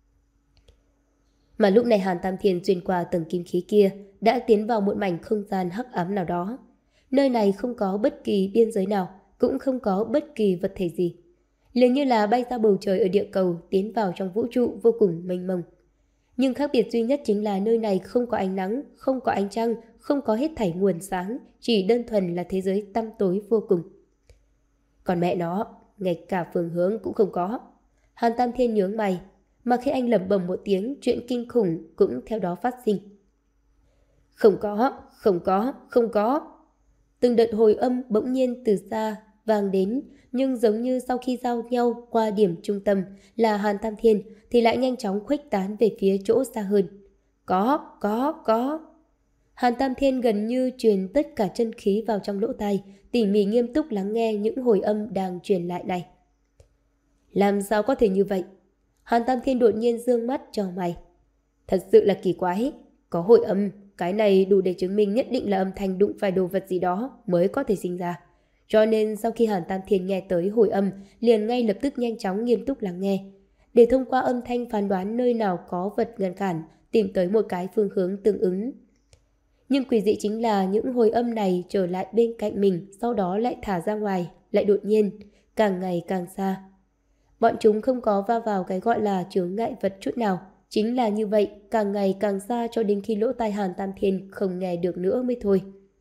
Mà lúc này Hàn Tam Thiên xuyên qua tầng kim khí kia, đã tiến vào một mảnh không gian hắc ám nào đó. Nơi này không có bất kỳ biên giới nào, cũng không có bất kỳ vật thể gì. Liền như là bay ra bầu trời ở địa cầu, tiến vào trong vũ trụ vô cùng mênh mông. Nhưng khác biệt duy nhất chính là nơi này không có ánh nắng, không có ánh trăng, không có hết thảy nguồn sáng, chỉ đơn thuần là thế giới tăm tối vô cùng. Còn mẹ nó, ngay cả phương hướng cũng không có. Hàn Tam Thiên nhướng mày, mà khi anh lẩm bẩm một tiếng, chuyện kinh khủng cũng theo đó phát sinh. Không có, không có, không có. Từng đợt hồi âm bỗng nhiên từ xa vang đến, nhưng giống như sau khi giao nhau qua điểm trung tâm là Hàn Tam Thiên thì lại nhanh chóng khuếch tán về phía chỗ xa hơn. Có, có, có. Hàn Tam Thiên gần như truyền tất cả chân khí vào trong lỗ tai, tỉ mỉ nghiêm túc lắng nghe những hồi âm đang truyền lại này. Làm sao có thể như vậy? Hàn Tam Thiên đột nhiên dương mắt cho mày. Thật sự là kỳ quái, có hồi âm, cái này đủ để chứng minh nhất định là âm thanh đụng phải đồ vật gì đó mới có thể sinh ra. Cho nên sau khi Hàn Tam Thiên nghe tới hồi âm, liền ngay lập tức nhanh chóng nghiêm túc lắng nghe, để thông qua âm thanh phán đoán nơi nào có vật ngăn cản, tìm tới một cái phương hướng tương ứng. Nhưng quỷ dị chính là những hồi âm này trở lại bên cạnh mình, sau đó lại thả ra ngoài, lại đột nhiên, càng ngày càng xa. Bọn chúng không có va vào cái gọi là chướng ngại vật chút nào. Chính là như vậy, càng ngày càng xa cho đến khi lỗ tai Hàn Tam Thiên không nghe được nữa mới thôi.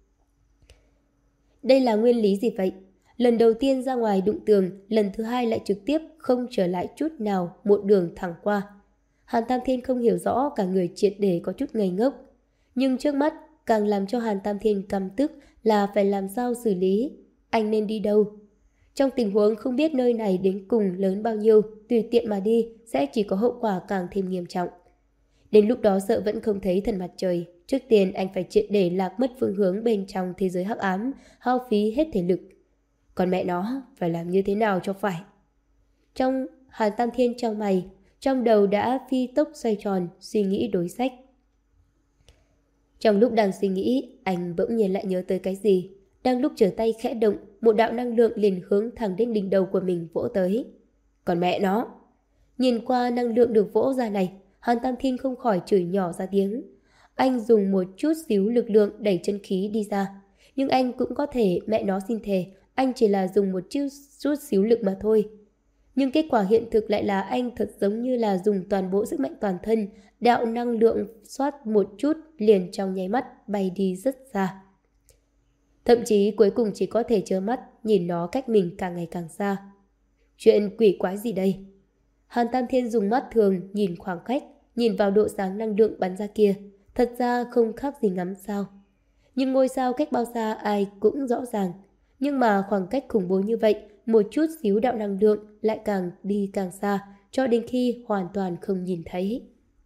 Đây là nguyên lý gì vậy? Lần đầu tiên ra ngoài đụng tường, lần thứ hai lại trực tiếp không trở lại chút nào, một đường thẳng qua. Hàn Tam Thiên không hiểu rõ, cả người triệt để có chút ngây ngốc. Nhưng trước mắt, càng làm cho Hàn Tam Thiên căm tức là phải làm sao xử lý. Anh nên đi đâu? Trong tình huống không biết nơi này đến cùng lớn bao nhiêu, tùy tiện mà đi sẽ chỉ có hậu quả càng thêm nghiêm trọng. Đến lúc đó sợ vẫn không thấy thần mặt trời. Trước tiên anh phải triệt để lạc mất phương hướng bên trong thế giới hắc ám, hao phí hết thể lực. Còn mẹ nó, phải làm như thế nào cho phải? Trong Hàn Tam Thiên trong mày, trong đầu đã phi tốc xoay tròn, suy nghĩ đối sách. Trong lúc đang suy nghĩ, anh bỗng nhiên lại nhớ tới cái gì. Đang lúc trở tay khẽ động, một đạo năng lượng liền hướng thẳng đến đỉnh đầu của mình vỗ tới. Còn mẹ nó! Nhìn qua năng lượng được vỗ ra này, Hàn Tam Thiên không khỏi chửi nhỏ ra tiếng. Anh dùng một chút xíu lực lượng đẩy chân khí đi ra. Nhưng anh cũng có thể, mẹ nó xin thề, anh chỉ là dùng một chút, chút xíu lực mà thôi. Nhưng kết quả hiện thực lại là anh thật giống như là dùng toàn bộ sức mạnh toàn thân, đạo năng lượng xoát một chút liền trong nháy mắt bay đi rất xa. Thậm chí cuối cùng chỉ có thể trơ mắt nhìn nó cách mình càng ngày càng xa. Chuyện quỷ quái gì đây? Hàn Tam Thiên dùng mắt thường nhìn khoảng cách, nhìn vào độ sáng năng lượng bắn ra kia. Thật ra không khác gì ngắm sao. Nhưng ngôi sao cách bao xa ai cũng rõ ràng. Nhưng mà khoảng cách khủng bố như vậy, một chút xíu đạo năng lượng lại càng đi càng xa, cho đến khi hoàn toàn không nhìn thấy.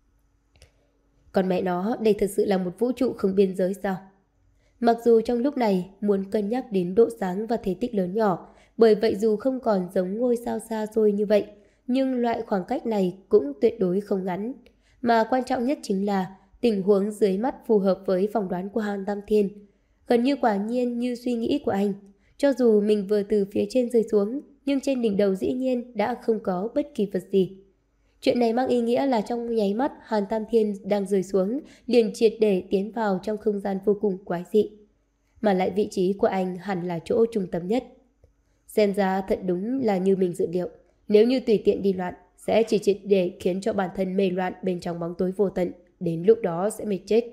Còn mẹ nó, đây thật sự là một vũ trụ không biên giới sao? Mặc dù trong lúc này muốn cân nhắc đến độ sáng và thể tích lớn nhỏ, bởi vậy dù không còn giống ngôi sao xa xôi như vậy, nhưng loại khoảng cách này cũng tuyệt đối không ngắn. Mà quan trọng nhất chính là tình huống dưới mắt phù hợp với phỏng đoán của Hàn Tam Thiên. Gần như quả nhiên như suy nghĩ của anh. Cho dù mình vừa từ phía trên rơi xuống, nhưng trên đỉnh đầu dĩ nhiên đã không có bất kỳ vật gì. Chuyện này mang ý nghĩa là trong nháy mắt Hàn Tam Thiên đang rơi xuống, liền triệt để tiến vào trong không gian vô cùng quái dị. Mà lại vị trí của anh hẳn là chỗ trung tâm nhất. Xem ra thật đúng là như mình dự liệu. Nếu như tùy tiện đi loạn, sẽ chỉ triệt để khiến cho bản thân mê loạn bên trong bóng tối vô tận. Đến lúc đó sẽ mệt chết.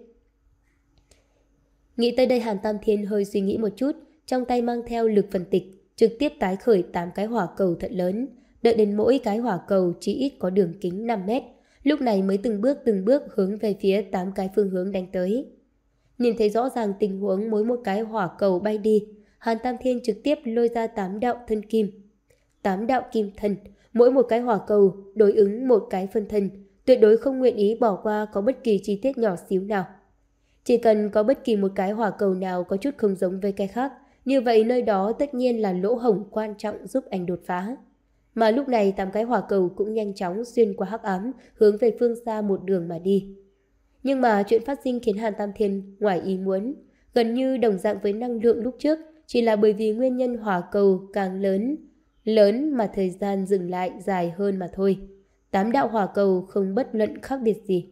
Nghĩ tới đây Hàn Tam Thiên hơi suy nghĩ một chút, trong tay mang theo lực phân tịch, trực tiếp tái khởi tám cái hỏa cầu thật lớn. Đợi đến mỗi cái hỏa cầu chỉ ít có đường kính năm mét, lúc này mới từng bước từng bước hướng về phía tám cái phương hướng đánh tới. Nhìn thấy rõ ràng tình huống mỗi một cái hỏa cầu bay đi, Hàn Tam Thiên trực tiếp lôi ra tám đạo thân kim. Tám đạo kim thân, Mỗi một cái hỏa cầu đối ứng một cái phân thân, tuyệt đối không nguyện ý bỏ qua có bất kỳ chi tiết nhỏ xíu nào. Chỉ cần có bất kỳ một cái hỏa cầu nào có chút không giống với cái khác, như vậy nơi đó tất nhiên là lỗ hổng quan trọng giúp anh đột phá. Mà lúc này tám cái hỏa cầu cũng nhanh chóng xuyên qua hắc ám, hướng về phương xa một đường mà đi. Nhưng mà chuyện phát sinh khiến Hàn Tam Thiên ngoài ý muốn, gần như đồng dạng với năng lượng lúc trước, chỉ là bởi vì nguyên nhân hỏa cầu càng lớn, lớn mà thời gian dừng lại dài hơn mà thôi. Tám đạo hỏa cầu không bất luận khác biệt gì.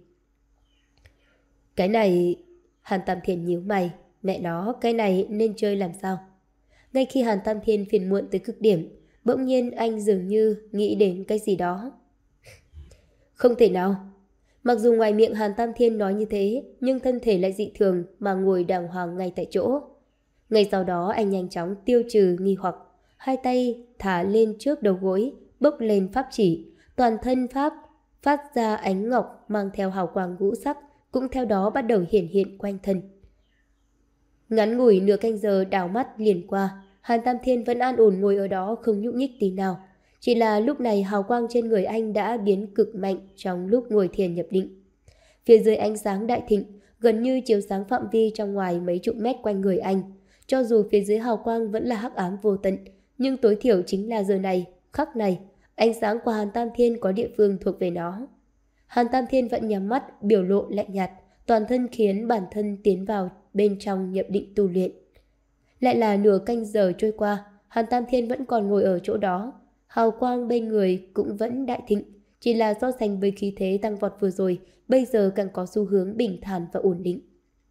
Cái này... Hàn Tam Thiên nhíu mày, mẹ nó, cái này nên chơi làm sao? Ngay khi Hàn Tam Thiên phiền muộn tới cực điểm, bỗng nhiên anh dường như nghĩ đến cái gì đó. Không thể nào. Mặc dù ngoài miệng Hàn Tam Thiên nói như thế, nhưng thân thể lại dị thường mà ngồi đàng hoàng ngay tại chỗ. Ngay sau đó anh nhanh chóng tiêu trừ nghi hoặc, hai tay thả lên trước đầu gối, bốc lên pháp chỉ, toàn thân pháp phát ra ánh ngọc mang theo hào quang ngũ sắc, cũng theo đó bắt đầu hiển hiện quanh thân. Ngắn ngủi nửa canh giờ đảo mắt liền qua, Hàn Tam Thiên vẫn an ổn ngồi ở đó không nhúc nhích tí nào. Chỉ là lúc này hào quang trên người anh đã biến cực mạnh trong lúc ngồi thiền nhập định. Phía dưới ánh sáng đại thịnh, gần như chiếu sáng phạm vi trong ngoài mấy chục mét quanh người anh. Cho dù phía dưới hào quang vẫn là hắc ám vô tận, nhưng tối thiểu chính là giờ này, khắc này, ánh sáng của Hàn Tam Thiên có địa phương thuộc về nó. Hàn Tam Thiên vẫn nhắm mắt, biểu lộ lạnh nhạt, toàn thân khiến bản thân tiến vào bên trong nhập định tu luyện. Lại là nửa canh giờ trôi qua, Hàn Tam Thiên vẫn còn ngồi ở chỗ đó. Hào quang bên người cũng vẫn đại thịnh, chỉ là so sánh với khí thế tăng vọt vừa rồi, bây giờ càng có xu hướng bình thản và ổn định.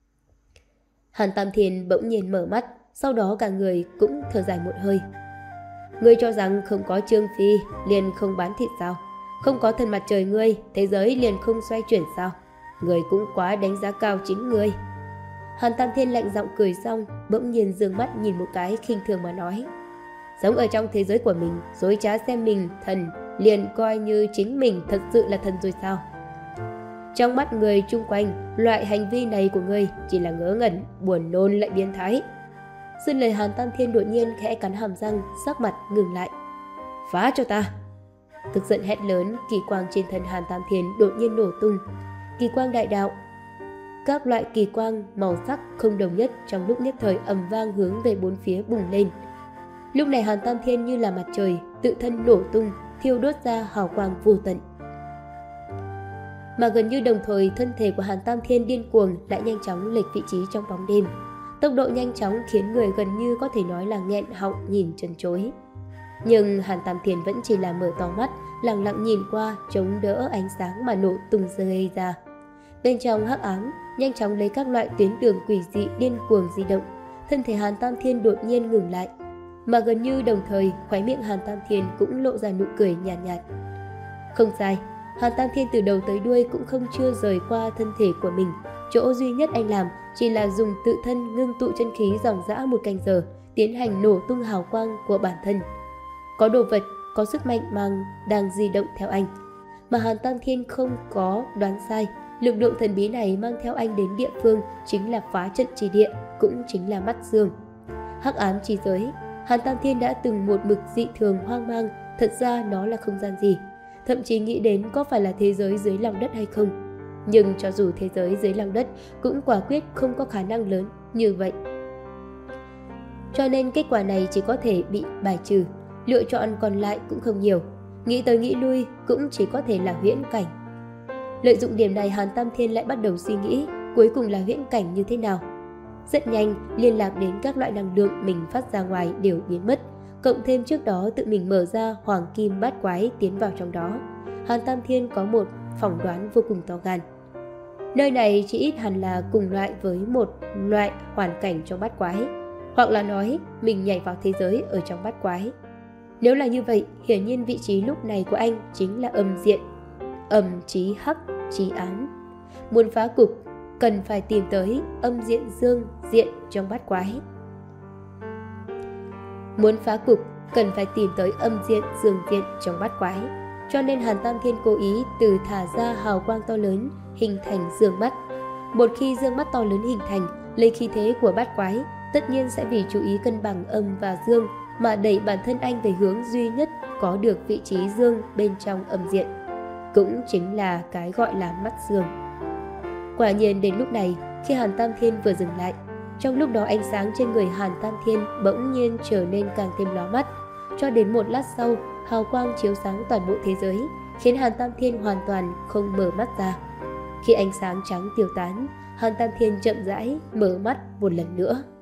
Hàn Tam Thiên bỗng nhiên mở mắt, sau đó cả người cũng thở dài một hơi. Ngươi cho rằng không có Trương Phi liền không bán thịt sao? Không có thần mặt trời ngươi, thế giới liền không xoay chuyển sao? Ngươi cũng quá đánh giá cao chính ngươi. Hàn Tam Thiên lạnh giọng cười xong, bỗng nhiên dương mắt nhìn một cái khinh thường mà nói. Sống ở trong thế giới của mình, dối trá xem mình thần, liền coi như chính mình thật sự là thần rồi sao? Trong mắt người chung quanh, loại hành vi này của ngươi chỉ là ngớ ngẩn, buồn nôn lại biến thái. Dứt lời Hàn Tam Thiên đột nhiên khẽ cắn hàm răng, sắc mặt ngừng lại. Phá cho ta! Tức giận hét lớn, kỳ quang trên thân Hàn Tam Thiên đột nhiên nổ tung. Kỳ quang đại đạo. Các loại kỳ quang màu sắc không đồng nhất trong lúc nhất thời ầm vang hướng về bốn phía bùng lên. Lúc này Hàn Tam Thiên như là mặt trời, tự thân nổ tung, thiêu đốt ra hào quang vô tận. Mà gần như đồng thời, thân thể của Hàn Tam Thiên điên cuồng lại nhanh chóng lệch vị trí trong bóng đêm. Tốc độ nhanh chóng khiến người gần như có thể nói là nghẹn họng nhìn chân chối. Nhưng Hàn Tam Thiên vẫn chỉ là mở to mắt, lặng lặng nhìn qua, chống đỡ ánh sáng mà nổ tung rơi ra. Bên trong hắc ám, nhanh chóng lấy các loại tuyến đường quỷ dị điên cuồng di động. Thân thể Hàn Tam Thiên đột nhiên ngừng lại. Mà gần như đồng thời, khóe miệng Hàn Tam Thiên cũng lộ ra nụ cười nhàn nhạt, nhạt. Không sai, Hàn Tam Thiên từ đầu tới đuôi cũng không chưa rời qua thân thể của mình. Chỗ duy nhất anh làm chỉ là dùng tự thân ngưng tụ chân khí dòng dã một canh giờ, tiến hành nổ tung hào quang của bản thân. Có đồ vật, có sức mạnh mang đang di động theo anh. Mà Hàn Tam Thiên không có đoán sai, lực lượng thần bí này mang theo anh đến địa phương chính là phá trận chi địa, cũng chính là mắt dương. Hắc ám chi giới, Hàn Tam Thiên đã từng một mực dị thường hoang mang, thật ra nó là không gian gì. Thậm chí nghĩ đến có phải là thế giới dưới lòng đất hay không. Nhưng cho dù thế giới dưới lòng đất cũng quả quyết không có khả năng lớn như vậy. Cho nên kết quả này chỉ có thể bị bài trừ, lựa chọn còn lại cũng không nhiều. Nghĩ tới nghĩ lui cũng chỉ có thể là huyễn cảnh. Lợi dụng điểm này, Hàn Tam Thiên lại bắt đầu suy nghĩ cuối cùng là huyễn cảnh như thế nào. Rất nhanh, liên lạc đến các loại năng lượng mình phát ra ngoài đều biến mất. Cộng thêm trước đó tự mình mở ra hoàng kim bát quái tiến vào trong đó, Hàn Tam Thiên có một phỏng đoán vô cùng to gan. Nơi này chỉ ít hẳn là cùng loại với một loại hoàn cảnh trong bát quái, hoặc là nói mình nhảy vào thế giới ở trong bát quái. Nếu là như vậy, hiển nhiên vị trí lúc này của anh chính là âm diện, âm chí hắc chí ám. Muốn phá cục, cần phải tìm tới âm diện dương diện trong bát quái. Muốn phá cục, cần phải tìm tới âm diện dương diện trong bát quái. Cho nên Hàn Tam Thiên cố ý từ thả ra hào quang to lớn, hình thành dương mắt. Một khi dương mắt to lớn hình thành, lấy khí thế của bát quái, tất nhiên sẽ vì chú ý cân bằng âm và dương mà đẩy bản thân anh về hướng duy nhất có được vị trí dương bên trong âm diện, cũng chính là cái gọi là mắt dương. Quả nhiên đến lúc này, khi Hàn Tam Thiên vừa dừng lại, trong lúc đó ánh sáng trên người Hàn Tam Thiên bỗng nhiên trở nên càng thêm lóa mắt, cho đến một lát sau, hào quang chiếu sáng toàn bộ thế giới, khiến Hàn Tam Thiên hoàn toàn không mở mắt ra. Khi ánh sáng trắng tiêu tán, Hàn Tam Thiên chậm rãi mở mắt một lần nữa.